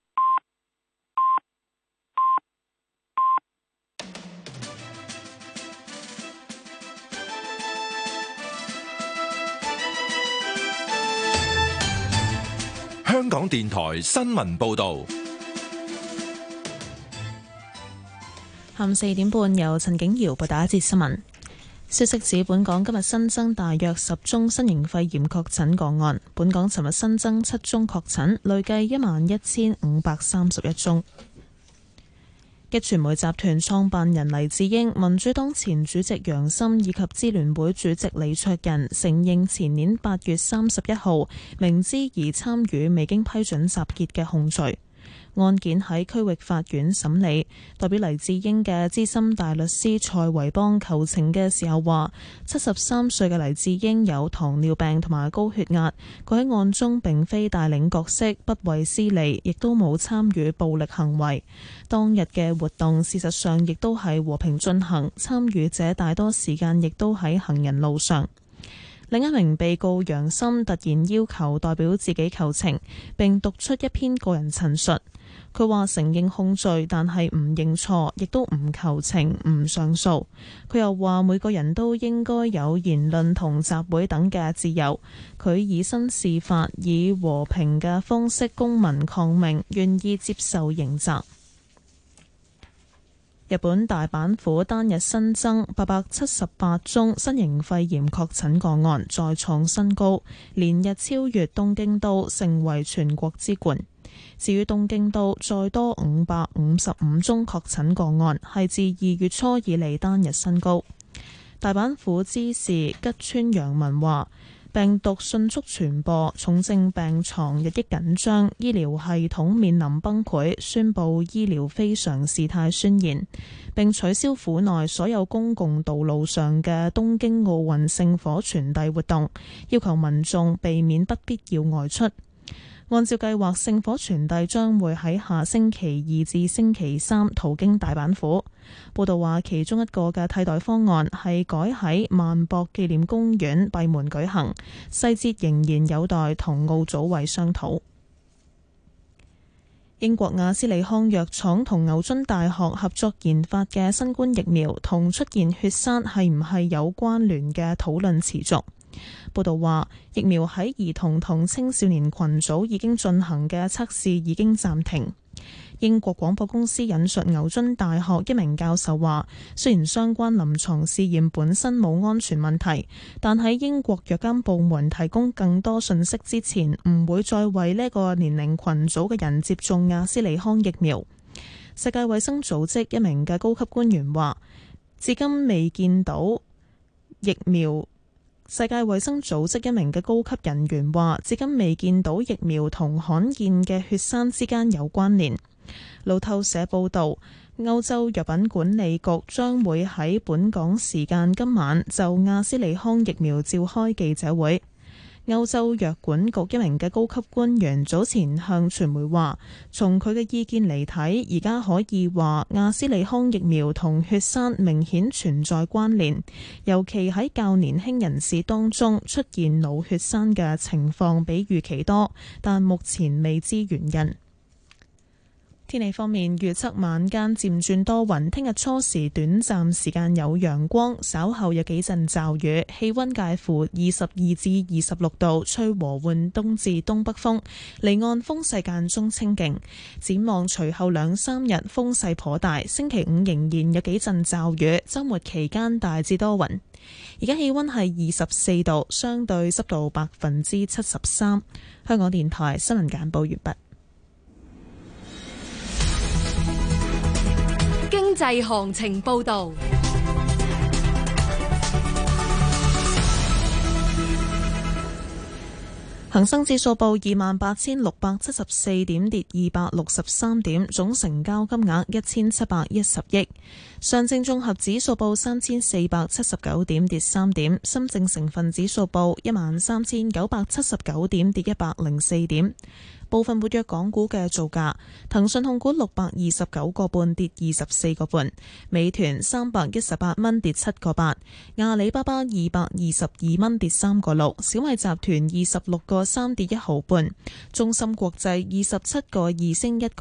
香港電台新聞報導。 下午4點半，由陳景瑤報道一節新聞。消息指，本港今日新增大約10宗新型肺炎確診個案。本港尋日新增7宗確診，累計11,531宗。壹傳媒集團創辦人黎智英、民主黨前主席楊森以及支聯會主席李卓人承認前年8月31號明知而參與未經批准集結嘅控罪。案件喺區域法院審理，代表黎智英嘅資深大律師蔡維邦求情嘅時候話，73歲嘅黎智英有糖尿病同埋高血壓，佢喺案中並非帶領角色，不為私利，亦都冇參與暴力行為。當日嘅活動事實上亦都係和平進行，參與者大多時間亦都喺行人路上。另一名被告楊森突然要求代表自己求情，並讀出一篇個人陳述。佢話承認控罪，但係唔認錯，亦都唔求情、唔上訴。佢又話每個人都應該有言論同集會等嘅自由。佢以身試法，以和平嘅方式公民抗命，願意接受刑責。 日本大阪府單日新增878宗新型肺炎確診個案，再創新高，連日超越東京都，成為全國之冠。至於東京都再多555宗確診個案，係自2月初以嚟單日新高。大阪府知事吉川陽文話，病毒迅速傳播，重症病床日益緊張，醫療系統面臨崩潰，宣布醫療非常事態宣言，並取消府內所有公共道路上嘅東京奧運聖火傳遞活動，要求民眾避免不必要外出。按照計劃，聖火傳遞將會喺下星期2至星期3途經大阪府。報道話，其中一個嘅替代方案係改喺萬博紀念公園閉門舉行，細節仍然有待同奧組委商討。英國亞斯利康藥廠同牛津大學合作研發嘅新冠疫苗同出現血栓係唔係有關聯嘅討論持續。報道話，疫苗喺兒童同青少年群組已經進行嘅測試已經暫停。英國廣播公司引述牛津大學一名教授話，雖然相關臨床試驗本身冇安全問題，但喺英國藥監部門提供更多信息之前，唔會再為呢個年齡群組嘅人接種亞斯利康疫苗。世界衛生組織一名嘅高級官員話，至今未見到疫苗。世界衛生組織一名嘅高級人員話，至今未見到疫苗同罕見嘅血栓之間有關聯。路透社報道，歐洲藥品管理局將會喺本港時間今晚就亞斯利康疫苗召開記者會。歐洲藥管局一名嘅高級官員早前向傳媒話，從佢嘅意見嚟睇，而家可以話亞斯利康疫苗同血栓明顯存在關聯，尤其喺較年輕人士當中出現腦血栓嘅情況比預期多，但目前未知原因。天氣方面，預測晚間漸轉多雲，聽日初時短暫時間有陽光，稍後有幾陣驟雨，氣溫介乎22至26度，吹和緩東至東北風，離岸風勢間中清勁。展望隨後2-3日風勢頗大，星期5仍然有幾陣驟雨，週末期間大致多雲。而家氣溫係24度，相對濕度73%。香港電台新聞簡報完畢。 經濟行情報道。 恒生指數報28,674點，跌263點，總成交金額1710億。上證綜合指數報3479點，跌3點。深證成分指數報13979點，跌104點。部分活躍港股嘅造價：騰訊控股629個半，跌24個半；美團318蚊，跌7個8；阿里巴巴222蚊，跌3個6；小米集團26個3，跌1毫半；中芯國際27個2，升1個